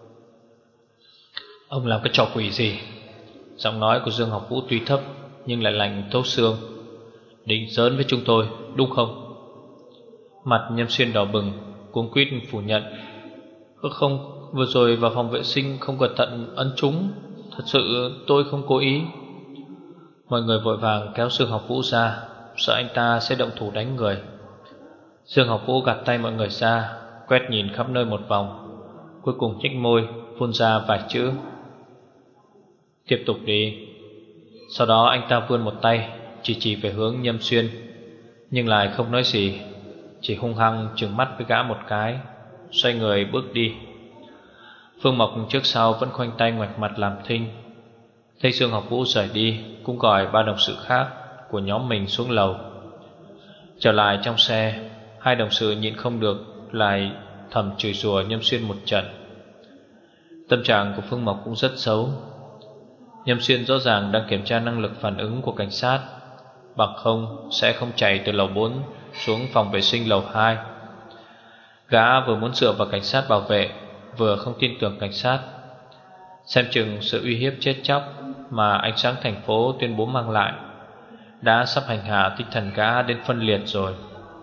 Ông làm cái trò quỷ gì? Giọng nói của Dương Học Vũ tuy thấp nhưng lại lạnh thấu xương. Định giỡn với chúng tôi đúng không? Mặt Nhâm Xuyên đỏ bừng, cuống quýt phủ nhận. Không, vừa rồi vào phòng vệ sinh không cẩn thận ấn trúng. Thật sự tôi không cố ý. Mọi người vội vàng kéo Dương Học Vũ ra, sợ anh ta sẽ động thủ đánh người. Dương Học Vũ gạt tay mọi người ra, quét nhìn khắp nơi một vòng, cuối cùng nhếch môi phun ra vài chữ: tiếp tục đi. Sau đó anh ta vươn một tay chỉ chỉ về hướng Nhâm Xuyên, nhưng lại không nói gì, chỉ hung hăng trừng mắt với gã một cái, xoay người bước đi. Phương Mộc trước sau vẫn khoanh tay ngoạch mặt làm thinh. Thấy Dương Học Vũ rời đi, cũng gọi ba đồng sự khác của nhóm mình xuống lầu. Trở lại trong xe, hai đồng sự nhịn không được lại thầm chửi rủa Nhâm Xuyên một trận. Tâm trạng của Phương Mộc cũng rất xấu. Nhâm Xuyên rõ ràng đang kiểm tra năng lực phản ứng của cảnh sát, bằng không sẽ không chạy từ lầu bốn xuống phòng vệ sinh lầu hai. Gã vừa muốn dựa vào cảnh sát bảo vệ, vừa không tin tưởng cảnh sát. Xem chừng sự uy hiếp chết chóc mà ánh sáng thành phố tuyên bố mang lại đã sắp hành hạ tinh thần gã đến phân liệt rồi.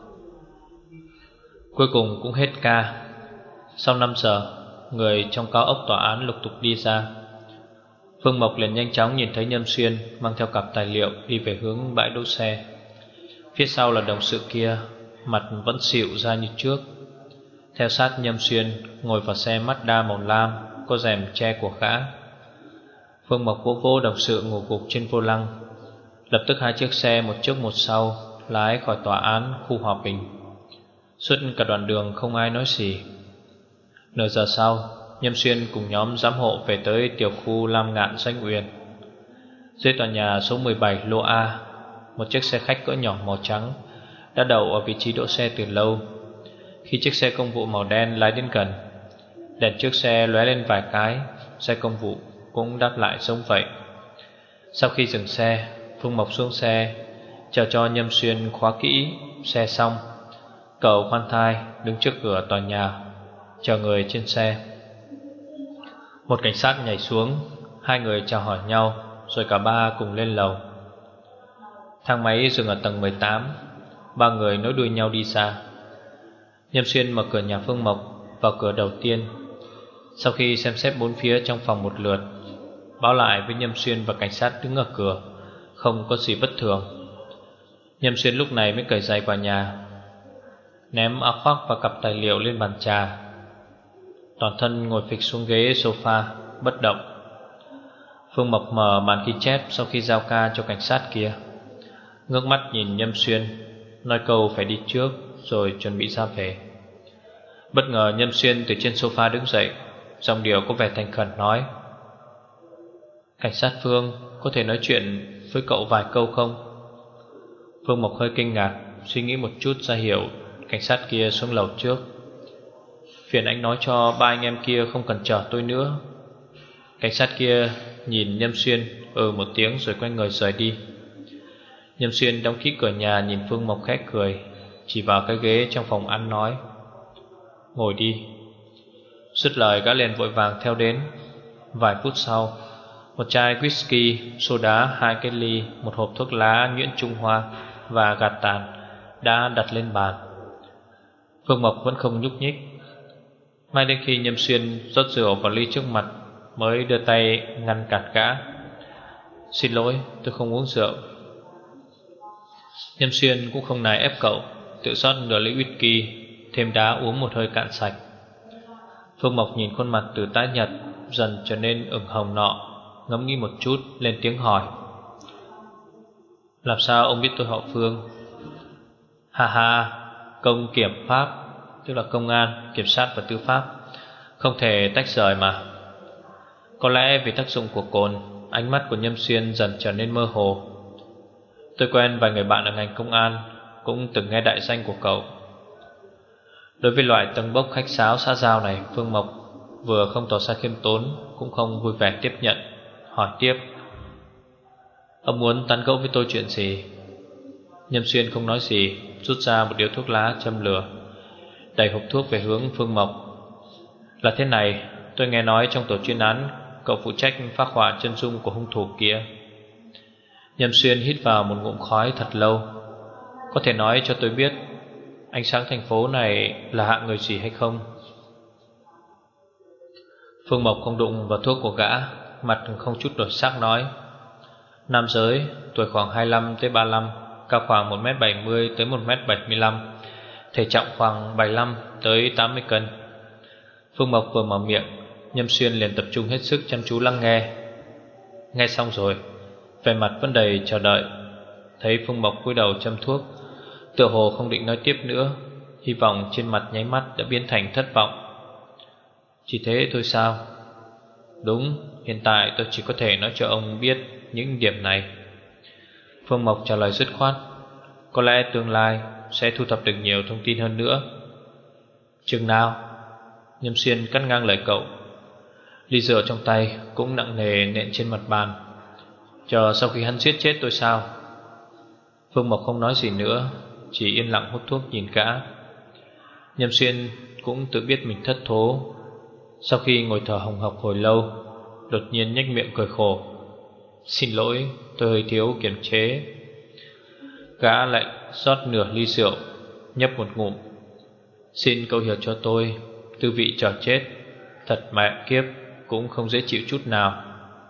Cuối cùng cũng hết ca. Sau năm giờ, người trong cao ốc tòa án lục tục đi ra. Phương Mộc liền nhanh chóng nhìn thấy Nhâm Xuyên mang theo cặp tài liệu đi về hướng bãi đỗ xe. Phía sau là đồng sự kia, mặt vẫn xịu ra như trước. Theo sát Nhâm Xuyên ngồi vào xe Mazda màu lam có rèm che của gã. Phương Mộc vỗ vỗ đồng sự ngủ gục trên vô lăng. Lập tức hai chiếc xe một trước một sau lái khỏi tòa án khu hòa bình. Suốt cả đoạn đường không ai nói gì. Nửa giờ sau, Nhâm Xuyên cùng nhóm giám hộ về tới tiểu khu Lam Ngạn Danh Uyển. Dưới tòa nhà số mười bảy lô A, một chiếc xe khách cỡ nhỏ màu trắng đã đậu ở vị trí đỗ xe từ lâu. Khi chiếc xe công vụ màu đen lái đến gần, đèn trước xe lóe lên vài cái, xe công vụ cũng đáp lại giống vậy. Sau khi dừng xe, Phương Mộc xuống xe, chờ cho Nhâm Xuyên khóa kỹ xe xong. Cậu khoan thai đứng trước cửa tòa nhà, chờ người trên xe. Một cảnh sát nhảy xuống, hai người chào hỏi nhau, rồi cả ba cùng lên lầu. Thang máy dừng ở tầng mười tám, ba người nối đuôi nhau đi xa. Nhâm Xuyên mở cửa nhà Phương Mộc, vào cửa đầu tiên. Sau khi xem xét bốn phía trong phòng một lượt, báo lại với Nhâm Xuyên và cảnh sát đứng ở cửa không có gì bất thường. Nhâm Xuyên lúc này mới cởi giày vào nhà, ném áo khoác và cặp tài liệu lên bàn trà, toàn thân ngồi phịch xuống ghế sofa bất động. Phương Mộc mở màn ghi chép sau khi giao ca cho cảnh sát kia, ngước mắt nhìn Nhâm Xuyên, nói câu phải đi trước rồi chuẩn bị ra về. Bất ngờ Nhâm Xuyên từ trên sofa đứng dậy, giọng điệu có vẻ thành khẩn nói: "Cảnh sát Phương, có thể nói chuyện với cậu vài câu không?" Phương Mộc hơi kinh ngạc, suy nghĩ một chút ra hiểu cảnh sát kia xuống lầu trước. "Phiền anh nói cho ba anh em kia không cần chờ tôi nữa." Cảnh sát kia nhìn Nhâm Xuyên ừ một tiếng rồi quay người rời đi. Nhâm Xuyên đóng kỹ cửa nhà, nhìn Phương Mộc khẽ cười, chỉ vào cái ghế trong phòng ăn nói: "Ngồi đi." Dứt lời gã liền vội vàng theo đến. Vài phút sau, một chai whisky, soda, hai cái ly, một hộp thuốc lá nhuyễn Trung Hoa và gạt tàn đã đặt lên bàn. Phương Mộc vẫn không nhúc nhích. Mãi đến khi Nhâm Xuyên rót rượu vào ly trước mặt mới đưa tay ngăn cản gã. "Xin lỗi, tôi không uống rượu." Nhâm Xuyên cũng không nài ép cậu, tự rót nửa ly whisky, thêm đá uống một hơi cạn sạch. Phương Mộc nhìn khuôn mặt từ tái nhợt dần trở nên ửng hồng nọ, ngẫm nghĩ một chút lên tiếng hỏi: "Làm sao ông biết tôi họ Phương?" "Ha ha, công kiểm pháp, tức là công an, kiểm sát và tư pháp, không thể tách rời mà." Có lẽ vì tác dụng của cồn, ánh mắt của Nhâm Xuyên dần trở nên mơ hồ. "Tôi quen vài người bạn ở ngành công an, cũng từng nghe đại danh của cậu." Đối với loại tâng bốc khách sáo xã giao này, Phương Mộc vừa không tỏ ra khiêm tốn, cũng không vui vẻ tiếp nhận, hỏi tiếp: "Ông muốn tán gẫu với tôi chuyện gì?" Nhâm Xuyên không nói gì, rút ra một điếu thuốc lá châm lửa, đẩy hộp thuốc về hướng Phương Mộc. "Là thế này, tôi nghe nói trong tổ chuyên án cậu phụ trách phác họa chân dung của hung thủ kia." Nhâm Xuyên hít vào một ngụm khói thật lâu. "Có thể nói cho tôi biết ánh sáng thành phố này là hạng người gì hay không?" Phương Mộc không đụng vào thuốc của gã, mặt không chút đổi sắc nói: "Nam giới, tuổi khoảng hai mươi lăm tới ba mươi lăm, cao khoảng một mét bảy mươi tới một mét bảy mươi lăm, thể trọng khoảng bảy mươi lăm tới tám mươi cân." Phương Mộc vừa mở miệng, Nhâm Xuyên liền tập trung hết sức chăm chú lắng nghe. Nghe xong rồi, vẻ mặt vẫn đầy chờ đợi. Thấy Phương Mộc cúi đầu châm thuốc, tựa hồ không định nói tiếp nữa, hy vọng trên mặt nháy mắt đã biến thành thất vọng. "Chỉ thế thôi sao?" "Đúng, hiện tại tôi chỉ có thể nói cho ông biết những điểm này." Phương Mộc trả lời dứt khoát. "Có lẽ tương lai sẽ thu thập được nhiều thông tin hơn nữa." "Chừng nào?" Nhâm Xuyên cắt ngang lời cậu. Ly rượu trong tay cũng nặng nề nện trên mặt bàn. "Chờ sau khi hắn giết chết tôi sao?" Phương Mộc không nói gì nữa, chỉ yên lặng hút thuốc nhìn gã. Nhâm Xuyên cũng tự biết mình thất thố. Sau khi ngồi thở hồng hộc hồi lâu, đột nhiên nhếch miệng cười khổ: "Xin lỗi, tôi hơi thiếu kiềm chế." Gã lại rót nửa ly rượu, nhấp một ngụm: "Xin cậu hiểu cho tôi, tư vị chờ chết thật mẹ kiếp cũng không dễ chịu chút nào."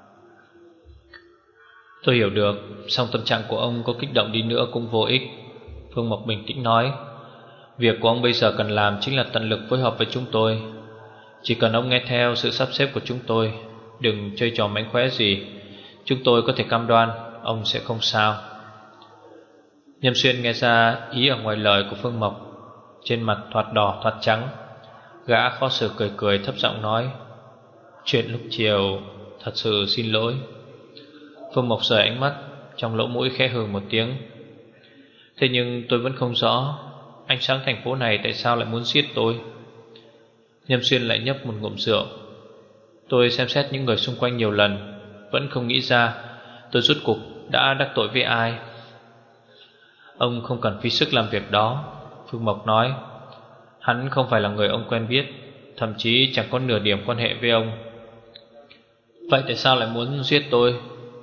"Tôi hiểu được, song tâm trạng của ông có kích động đi nữa cũng vô ích." Phương Mộc bình tĩnh nói: "Việc của ông bây giờ cần làm chính là tận lực phối hợp với chúng tôi. Chỉ cần ông nghe theo sự sắp xếp của chúng tôi, đừng chơi trò mánh khóe gì, chúng tôi có thể cam đoan ông sẽ không sao." Nhâm Xuyên nghe ra ý ở ngoài lời của Phương Mộc, trên mặt thoạt đỏ thoạt trắng. Gã khó xử cười cười thấp giọng nói: "Chuyện lúc chiều, thật sự xin lỗi." Phương Mộc rời ánh mắt, trong lỗ mũi khẽ hừ một tiếng: "Thế nhưng tôi vẫn không rõ ánh sáng thành phố này tại sao lại muốn giết tôi." Nhâm Xuyên lại nhấp một ngụm rượu: "Tôi xem xét những người xung quanh nhiều lần, vẫn không nghĩ ra tôi rốt cuộc đã đắc tội với ai." "Ông không cần phí sức làm việc đó," Phương Mộc nói. "Hắn không phải là người ông quen biết, thậm chí chẳng có nửa điểm quan hệ với ông." "Vậy tại sao lại muốn giết tôi?"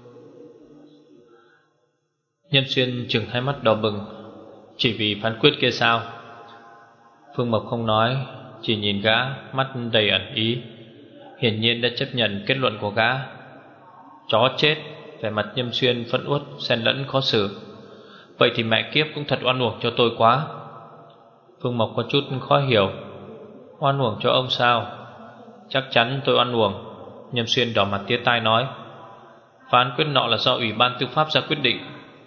Nhâm Xuyên trừng hai mắt đỏ bừng: "Chỉ vì phán quyết kia sao?" Phương Mộc không nói, chỉ nhìn gã, mắt đầy ẩn ý. hiển nhiên đã chấp nhận kết luận của gã. Chó chết. Vẻ mặt Nhâm Xuyên phẫn uất xen lẫn khó xử. Vậy thì mẹ kiếp cũng thật oan uổng cho tôi quá. Phương Mộc có chút khó hiểu. Oan uổng cho ông sao? Chắc chắn tôi oan uổng. Nhâm Xuyên đỏ mặt tía tai nói. Phán quyết nọ là do Ủy ban Tư pháp ra quyết định.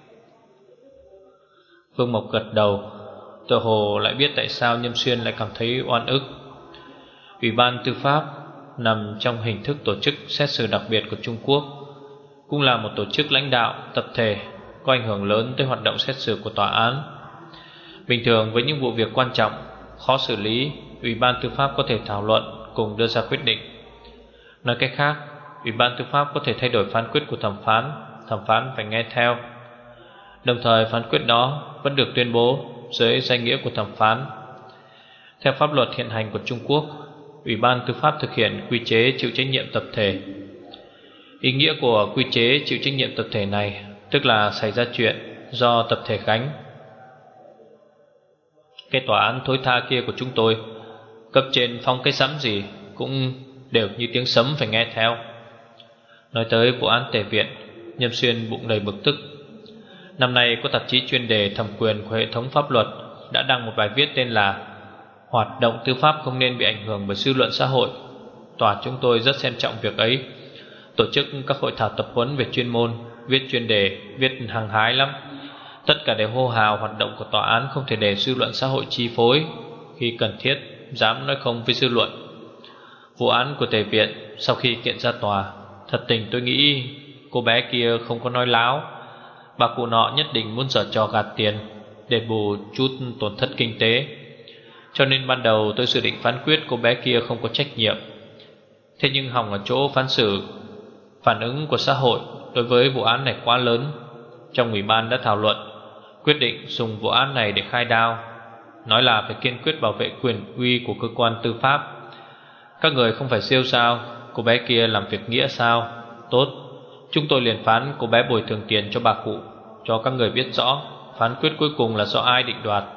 Phương Mộc gật đầu. Tựa hồ lại biết tại sao Nhâm Xuyên lại cảm thấy oan ức. Ủy ban Tư pháp nằm trong hình thức tổ chức xét xử đặc biệt của Trung Quốc, cũng là một tổ chức lãnh đạo tập thể có ảnh hưởng lớn tới hoạt động xét xử của tòa án. Bình thường với những vụ việc quan trọng, khó xử lý, Ủy ban Tư pháp có thể thảo luận cùng đưa ra quyết định. Nói cách khác, Ủy ban Tư pháp có thể thay đổi phán quyết của thẩm phán, thẩm phán phải nghe theo. Đồng thời phán quyết đó vẫn được tuyên bố dưới danh nghĩa của thẩm phán. Theo pháp luật hiện hành của Trung Quốc, Ủy ban Tư pháp thực hiện quy chế chịu trách nhiệm tập thể. Ý nghĩa của quy chế chịu trách nhiệm tập thể này tức là xảy ra chuyện do tập thể gánh. Cái tòa án thối tha kia của chúng tôi, cấp trên phong cái sắm gì cũng đều như tiếng sấm phải nghe theo. Nói tới vụ án Tề Viện, Nhâm Xuyên bụng đầy bực tức. Năm nay có tạp chí chuyên đề thẩm quyền của hệ thống pháp luật đã đăng một bài viết tên là Hoạt động tư pháp không nên bị ảnh hưởng bởi dư luận xã hội. Tòa chúng tôi rất xem trọng việc ấy, tổ chức các hội thảo tập huấn về chuyên môn, viết chuyên đề, viết hăng hái lắm. Tất cả đều hô hào hoạt động của tòa án không thể để dư luận xã hội chi phối, khi cần thiết dám nói không với dư luận. Vụ án của Tề Viện sau khi kiện ra tòa, thật tình tôi nghĩ cô bé kia không có nói láo. Bà cụ nọ nhất định muốn giở trò gạt tiền để bù chút tổn thất kinh tế. Cho nên ban đầu tôi dự định phán quyết cô bé kia không có trách nhiệm. Thế nhưng hỏng ở chỗ phán xử, phản ứng của xã hội đối với vụ án này quá lớn. Trong ủy ban đã thảo luận, quyết định dùng vụ án này để khai đao, nói là phải kiên quyết bảo vệ quyền uy của cơ quan tư pháp. Các người không phải siêu sao? Cô bé kia làm việc nghĩa sao? Tốt, chúng tôi liền phán cô bé bồi thường tiền cho bà cụ, cho các người biết rõ phán quyết cuối cùng là do ai định đoạt.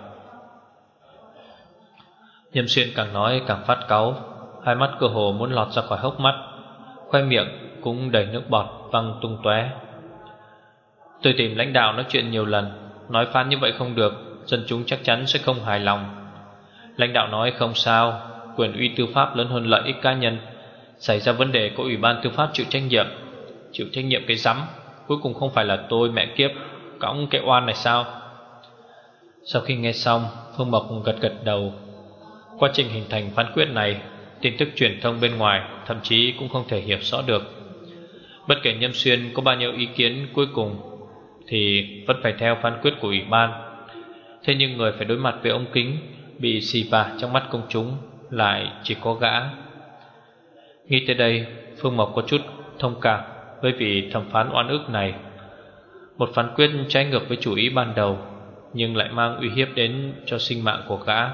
Nhâm Xuyên càng nói càng phát cáu, hai mắt cơ hồ muốn lọt ra khỏi hốc mắt, khoe miệng cũng đầy nước bọt văng tung tóe. Tôi tìm lãnh đạo nói chuyện nhiều lần, nói phán như vậy không được, dân chúng chắc chắn sẽ không hài lòng. Lãnh đạo nói không sao, quyền uy tư pháp lớn hơn lợi ích cá nhân. Xảy ra vấn đề có ủy ban tư pháp chịu trách nhiệm. Chịu trách nhiệm cái rắm, cuối cùng không phải là tôi mẹ kiếp cõng cái oan này sao? Sau khi nghe xong, Phương Mộc gật gật đầu. Quá trình hình thành phán quyết này, tin tức truyền thông bên ngoài thậm chí cũng không thể hiểu rõ được. Bất kể Nhâm Xuyên có bao nhiêu ý kiến, cuối cùng thì vẫn phải theo phán quyết của ủy ban. Thế nhưng người phải đối mặt với ống kính, bị xì vả trong mắt công chúng lại chỉ có gã. Nghĩ tới đây, Phương Mộc có chút thông cảm với vị thẩm phán oan ức này. Một phán quyết trái ngược với chủ ý ban đầu, nhưng lại mang uy hiếp đến cho sinh mạng của gã.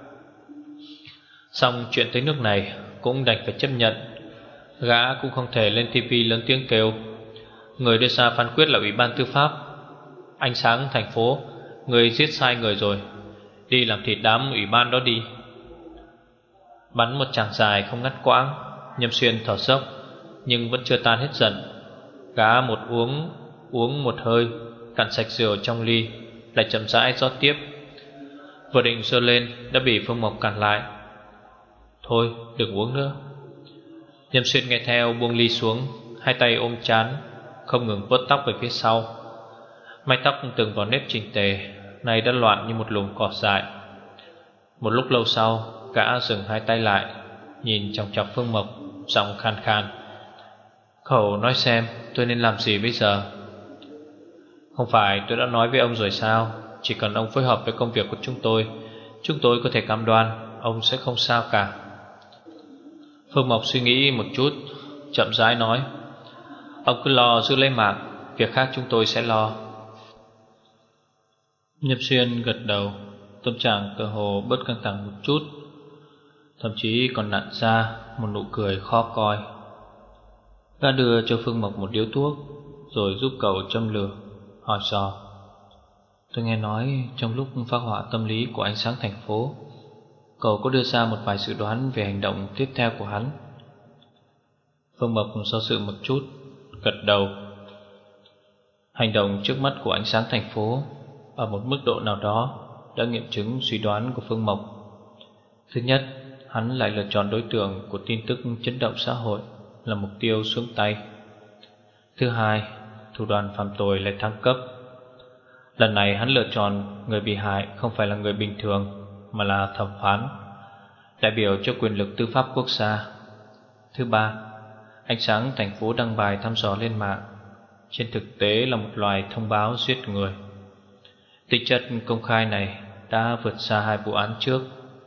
Xong chuyện tới nước này cũng đành phải chấp nhận. Gã cũng không thể lên tivi lớn tiếng kêu người đưa ra phán quyết là ủy ban tư pháp. Ánh sáng thành phố, người giết sai người rồi, đi làm thịt đám ủy ban đó đi. Bắn một tràng dài không ngắt quãng, Nhâm Xuyên thở dốc nhưng vẫn chưa tan hết giận. Gã một uống uống một hơi, cạn sạch rượu trong ly, lại chậm rãi rót tiếp. Vừa định giơ lên đã bị Phương Mộc cản lại. Thôi đừng uống nữa. Nhâm Xuyên nghe theo buông ly xuống, hai tay ôm trán, không ngừng vuốt tóc về phía sau. Mái tóc từng vào nếp chỉnh tề, nay đã loạn như một luồng cỏ dại. Một lúc lâu sau, gã dừng hai tay lại, nhìn chòng chọc Phương Mộc, giọng khan khan. Cậu nói xem tôi nên làm gì bây giờ? Không phải tôi đã nói với ông rồi sao? Chỉ cần ông phối hợp với công việc của chúng tôi, chúng tôi có thể cam đoan ông sẽ không sao cả. Phương Mộc suy nghĩ một chút, chậm rãi nói. Ông cứ lo giữ lấy mạng, việc khác chúng tôi sẽ lo. Nhâm Xuyên gật đầu, tâm trạng tựa hồ bớt căng thẳng một chút, thậm chí còn nặn ra một nụ cười khó coi. Gã đưa cho Phương Mộc một điếu thuốc, rồi giúp cậu châm lửa, hỏi dò. Tôi nghe nói trong lúc phác họa tâm lý của ánh sáng thành phố, cậu có đưa ra một vài dự đoán về hành động tiếp theo của hắn. Phương Mộc do dự một chút, gật đầu. Hành động trước mắt của ánh sáng thành phố ở một mức độ nào đó đã nghiệm chứng suy đoán của Phương Mộc. Thứ nhất, hắn lại lựa chọn đối tượng của tin tức chấn động xã hội là mục tiêu xuống tay. Thứ hai, thủ đoạn phạm tội lại thăng cấp. Lần này hắn lựa chọn người bị hại không phải là người bình thường, mà là thẩm phán, đại biểu cho quyền lực tư pháp quốc gia. Thứ ba, ánh sáng thành phố đăng bài thăm dò lên mạng, trên thực tế là một loài thông báo giết người. Tính chất công khai này đã vượt xa hai vụ án trước.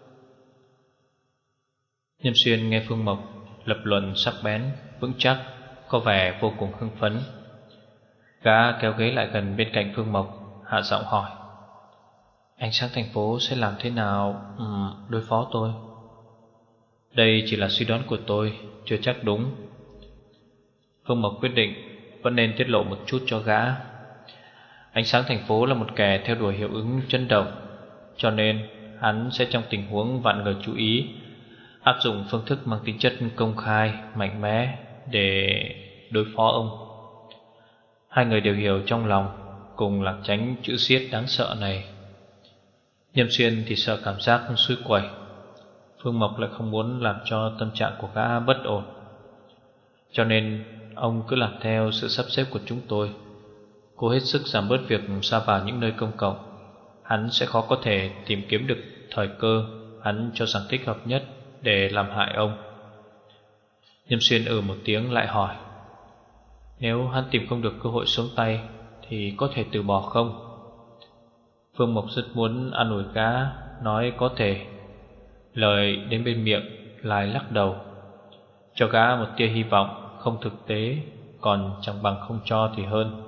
Nhâm Xuyên nghe Phương Mộc lập luận sắc bén, vững chắc, có vẻ vô cùng hưng phấn. Gã kéo ghế lại gần bên cạnh Phương Mộc, hạ giọng hỏi: Ánh sáng thành phố sẽ làm thế nào um, đối phó tôi? Đây chỉ là suy đoán của tôi, chưa chắc đúng. Phương Mộc quyết định vẫn nên tiết lộ một chút cho gã. Ánh sáng thành phố là một kẻ theo đuổi hiệu ứng chấn động, cho nên hắn sẽ trong tình huống vạn người chú ý áp dụng phương thức mang tính chất công khai, mạnh mẽ để đối phó ông. Hai người đều hiểu trong lòng, cùng là tránh chữ xiết đáng sợ này. Nhâm Xuyên thì sợ cảm giác xui quẩy, Phương Mộc lại không muốn làm cho tâm trạng của gã bất ổn, cho nên ông cứ làm theo sự sắp xếp của chúng tôi, cố hết sức giảm bớt việc ra vào những nơi công cộng. Hắn sẽ khó có thể tìm kiếm được thời cơ hắn cho rằng thích hợp nhất để làm hại ông. Nhâm Xuyên ừ một tiếng lại hỏi: Nếu hắn tìm không được cơ hội xuống tay thì có thể từ bỏ không? Phương Mộc rất muốn an ủi gã, nói có thể. Lời đến bên miệng lại lắc đầu, cho gã một tia hy vọng không thực tế, còn chẳng bằng không cho thì hơn.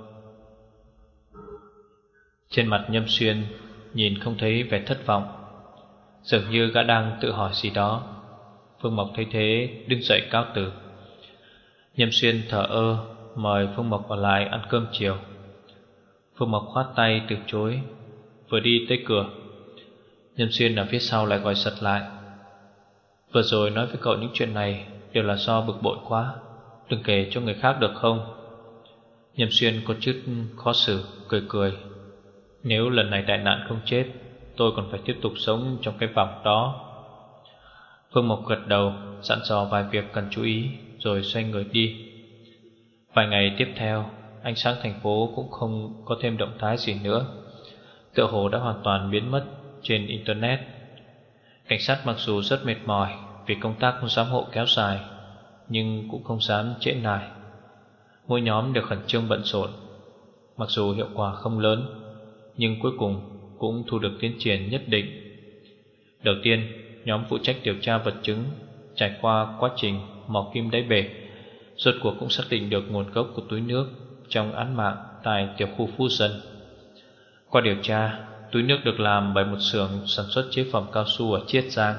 Trên mặt Nhâm Xuyên nhìn không thấy vẻ thất vọng, dường như gã đang tự hỏi gì đó. Phương Mộc thấy thế đứng dậy cáo từ. Nhâm Xuyên thở ơ mời Phương Mộc ở lại ăn cơm chiều. Phương Mộc khoát tay từ chối. Vừa đi tới cửa, Nhâm Xuyên ở phía sau lại gọi giật lại: Vừa rồi nói với cậu những chuyện này đều là do bực bội quá, đừng kể cho người khác được không? Nhâm Xuyên có chút khó xử, cười cười: Nếu lần này đại nạn không chết, tôi còn phải tiếp tục sống trong cái vòng đó. Phương Mộc gật đầu, dặn dò vài việc cần chú ý, rồi xoay người đi. Vài ngày tiếp theo, ánh sáng thành phố cũng không có thêm động thái gì nữa, tựa hồ đã hoàn toàn biến mất trên Internet. Cảnh sát mặc dù rất mệt mỏi vì công tác giám hộ kéo dài, nhưng cũng không dám trễ nải. Mỗi nhóm đều khẩn trương bận rộn. Mặc dù hiệu quả không lớn, nhưng cuối cùng cũng thu được tiến triển nhất định. Đầu tiên, nhóm phụ trách điều tra vật chứng trải qua quá trình mò kim đáy bể, rốt cuộc cũng xác định được nguồn gốc của túi nước trong án mạng tại tiểu khu Phú Dân. Qua điều tra, túi nước được làm bởi một xưởng sản xuất chế phẩm cao su ở Chiết Giang.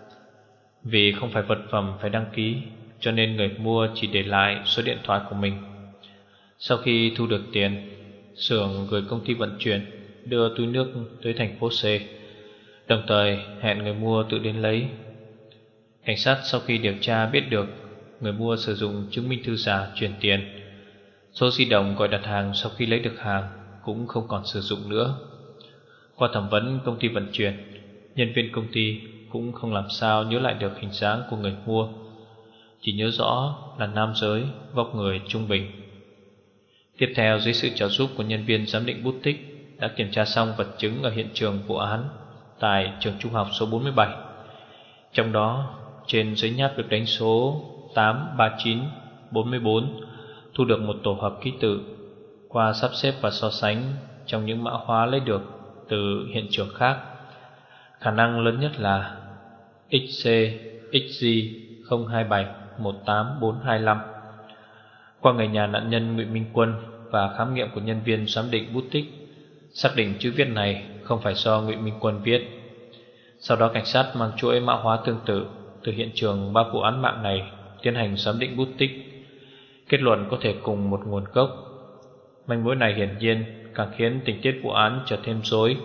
Vì không phải vật phẩm phải đăng ký, cho nên người mua chỉ để lại số điện thoại của mình. Sau khi thu được tiền, xưởng gửi công ty vận chuyển đưa túi nước tới thành phố C, đồng thời hẹn người mua tự đến lấy. Cảnh sát sau khi điều tra biết được người mua sử dụng chứng minh thư giả chuyển tiền, số di động gọi đặt hàng sau khi lấy được hàng cũng không còn sử dụng nữa. Qua thẩm vấn công ty vận chuyển, nhân viên công ty cũng không làm sao nhớ lại được hình dáng của người mua, chỉ nhớ rõ là nam giới, vóc người trung bình. Tiếp theo, dưới sự trợ giúp của nhân viên giám định bút tích, đã kiểm tra xong vật chứng ở hiện trường vụ án tại trường trung học số bốn mươi bảy. Trong đó, trên giấy nháp được đánh số tám ba chín bốn bốn, thu được một tổ hợp ký tự. Qua sắp xếp và so sánh trong những mã hóa lấy được từ hiện trường khác, khả năng lớn nhất là ích xê ích giê không hai bảy một tám bốn hai lăm. Qua người nhà nạn nhân Ngụy Minh Quân và khám nghiệm của nhân viên giám định bút tích, xác định chữ viết này không phải do Ngụy Minh Quân viết. Sau đó cảnh sát mang chuỗi mã hóa tương tự từ hiện trường ba vụ án mạng này tiến hành giám định bút tích, kết luận có thể cùng một nguồn gốc. Manh mối này hiển nhiên càng khiến tình tiết vụ án trở thêm rối.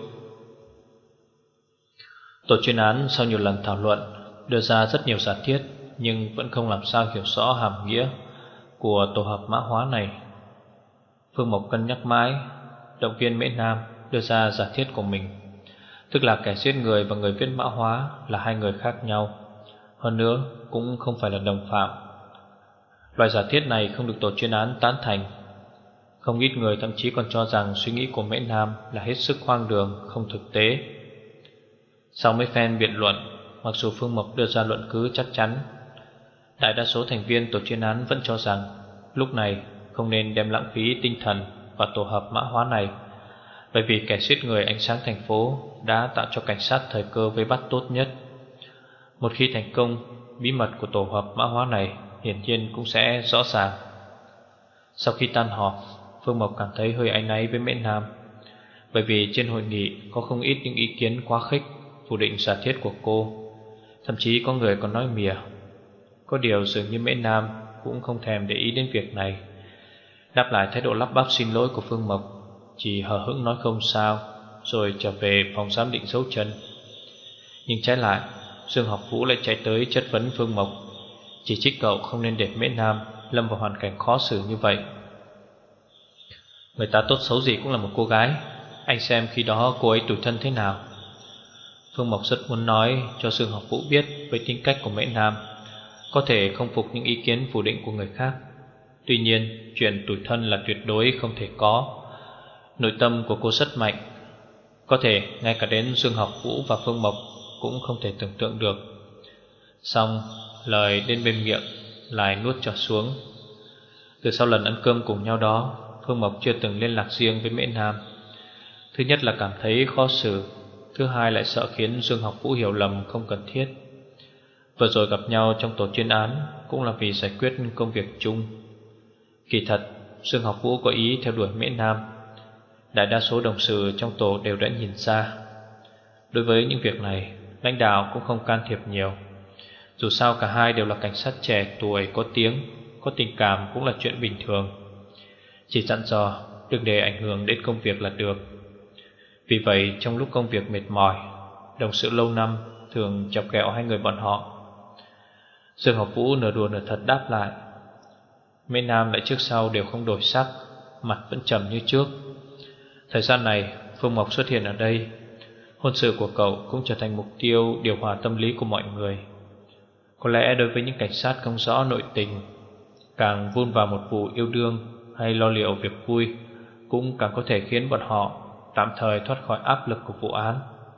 Tổ chuyên án sau nhiều lần thảo luận đưa ra rất nhiều giả thiết, nhưng vẫn không làm sao hiểu rõ hàm nghĩa của tổ hợp mã hóa này. Phương Mộc cân nhắc mãi, động viên Mễ Nam đưa ra giả thiết của mình, tức là kẻ giết người và người viết mã hóa là hai người khác nhau, hơn nữa cũng không phải là đồng phạm. Loại giả thiết này không được tổ chuyên án tán thành. Không ít người thậm chí còn cho rằng suy nghĩ của Mễ Nam là hết sức hoang đường, không thực tế. Sau mấy phen biện luận, mặc dù Phương Mộc đưa ra luận cứ chắc chắn, đại đa số thành viên tổ chuyên án vẫn cho rằng lúc này không nên đem lãng phí tinh thần vào tổ hợp mã hóa này, bởi vì kẻ giết người ánh sáng thành phố đã tạo cho cảnh sát thời cơ vây bắt tốt nhất. Một khi thành công, bí mật của tổ hợp mã hóa này hiển nhiên cũng sẽ rõ ràng. Sau khi tan họp, Phương Mộc cảm thấy hơi áy náy với Mễ Nam, bởi vì trên hội nghị có không ít những ý kiến quá khích phủ định giả thiết của cô. Thậm chí có người còn nói mỉa. Có điều dường như Mễ Nam cũng không thèm để ý đến việc này. Đáp lại thái độ lắp bắp xin lỗi của Phương Mộc, chỉ hờ hững nói không sao, rồi trở về phòng giám định dấu chân. Nhưng trái lại, Dương Học Vũ lại chạy tới chất vấn Phương Mộc, chỉ trích cậu không nên để Mễ Nam lâm vào hoàn cảnh khó xử như vậy. Người ta tốt xấu gì cũng là một cô gái, anh xem khi đó cô ấy tủi thân thế nào. Phương Mộc rất muốn nói cho Dương Học Vũ biết với tính cách của Mễ Nam, có thể không phục những ý kiến phủ định của người khác. Tuy nhiên, chuyện tủi thân là tuyệt đối không thể có. Nội tâm của cô rất mạnh, có thể ngay cả đến Dương Học Vũ và Phương Mộc cũng không thể tưởng tượng được. Xong, lời đến bên miệng lại nuốt trở xuống. Từ sau lần ăn cơm cùng nhau đó, Phương Mộc chưa từng liên lạc riêng với Mễ Nam. Thứ nhất là cảm thấy khó xử, thứ hai lại sợ khiến Dương Học Vũ hiểu lầm không cần thiết. Vừa rồi gặp nhau trong tổ chuyên án cũng là vì giải quyết công việc chung. Kỳ thật, Dương Học Vũ có ý theo đuổi Mễ Nam. Đại đa số đồng sự trong tổ đều đã nhìn ra. Đối với những việc này, lãnh đạo cũng không can thiệp nhiều. Dù sao cả hai đều là cảnh sát trẻ tuổi có tiếng, có tình cảm cũng là chuyện bình thường. Chỉ dặn dò đừng để ảnh hưởng đến công việc là được. Vì vậy trong lúc công việc mệt mỏi, đồng sự lâu năm thường chọc ghẹo hai người bọn họ. Dương Học Vũ nửa đùa nửa thật đáp lại. Mễ Nam lại trước sau đều không đổi sắc, mặt vẫn trầm như trước. Thời gian này Phương Mộc xuất hiện ở đây, hôn sự của cậu cũng trở thành mục tiêu điều hòa tâm lý của mọi người. Có lẽ đối với những cảnh sát không rõ nội tình, càng vun vào một vụ yêu đương hay lo liệu việc vui cũng càng có thể khiến bọn họ tạm thời thoát khỏi áp lực của vụ án.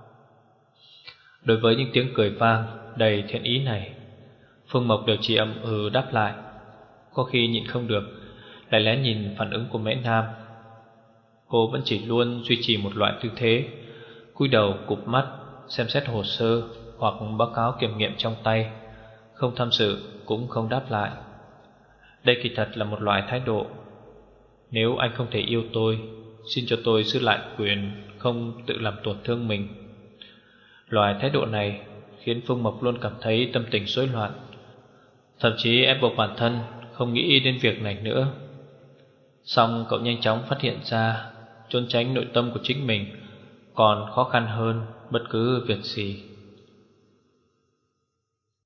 Đối với những tiếng cười vang đầy thiện ý này, Phương Mộc đều chỉ ậm ừ đáp lại. Có khi nhịn không được, lại lén nhìn phản ứng của Mễ Nam. Cô vẫn chỉ luôn duy trì một loại tư thế, cúi đầu cụp mắt xem xét hồ sơ hoặc báo cáo kiểm nghiệm trong tay, không tham dự cũng không đáp lại. Đây kỳ thật là một loại thái độ. Nếu anh không thể yêu tôi, xin cho tôi giữ lại quyền không tự làm tổn thương mình. Loại thái độ này khiến Phương Mộc luôn cảm thấy tâm tình rối loạn, thậm chí ép buộc bản thân không nghĩ đến việc này nữa. Xong cậu nhanh chóng phát hiện ra trốn tránh nội tâm của chính mình còn khó khăn hơn bất cứ việc gì.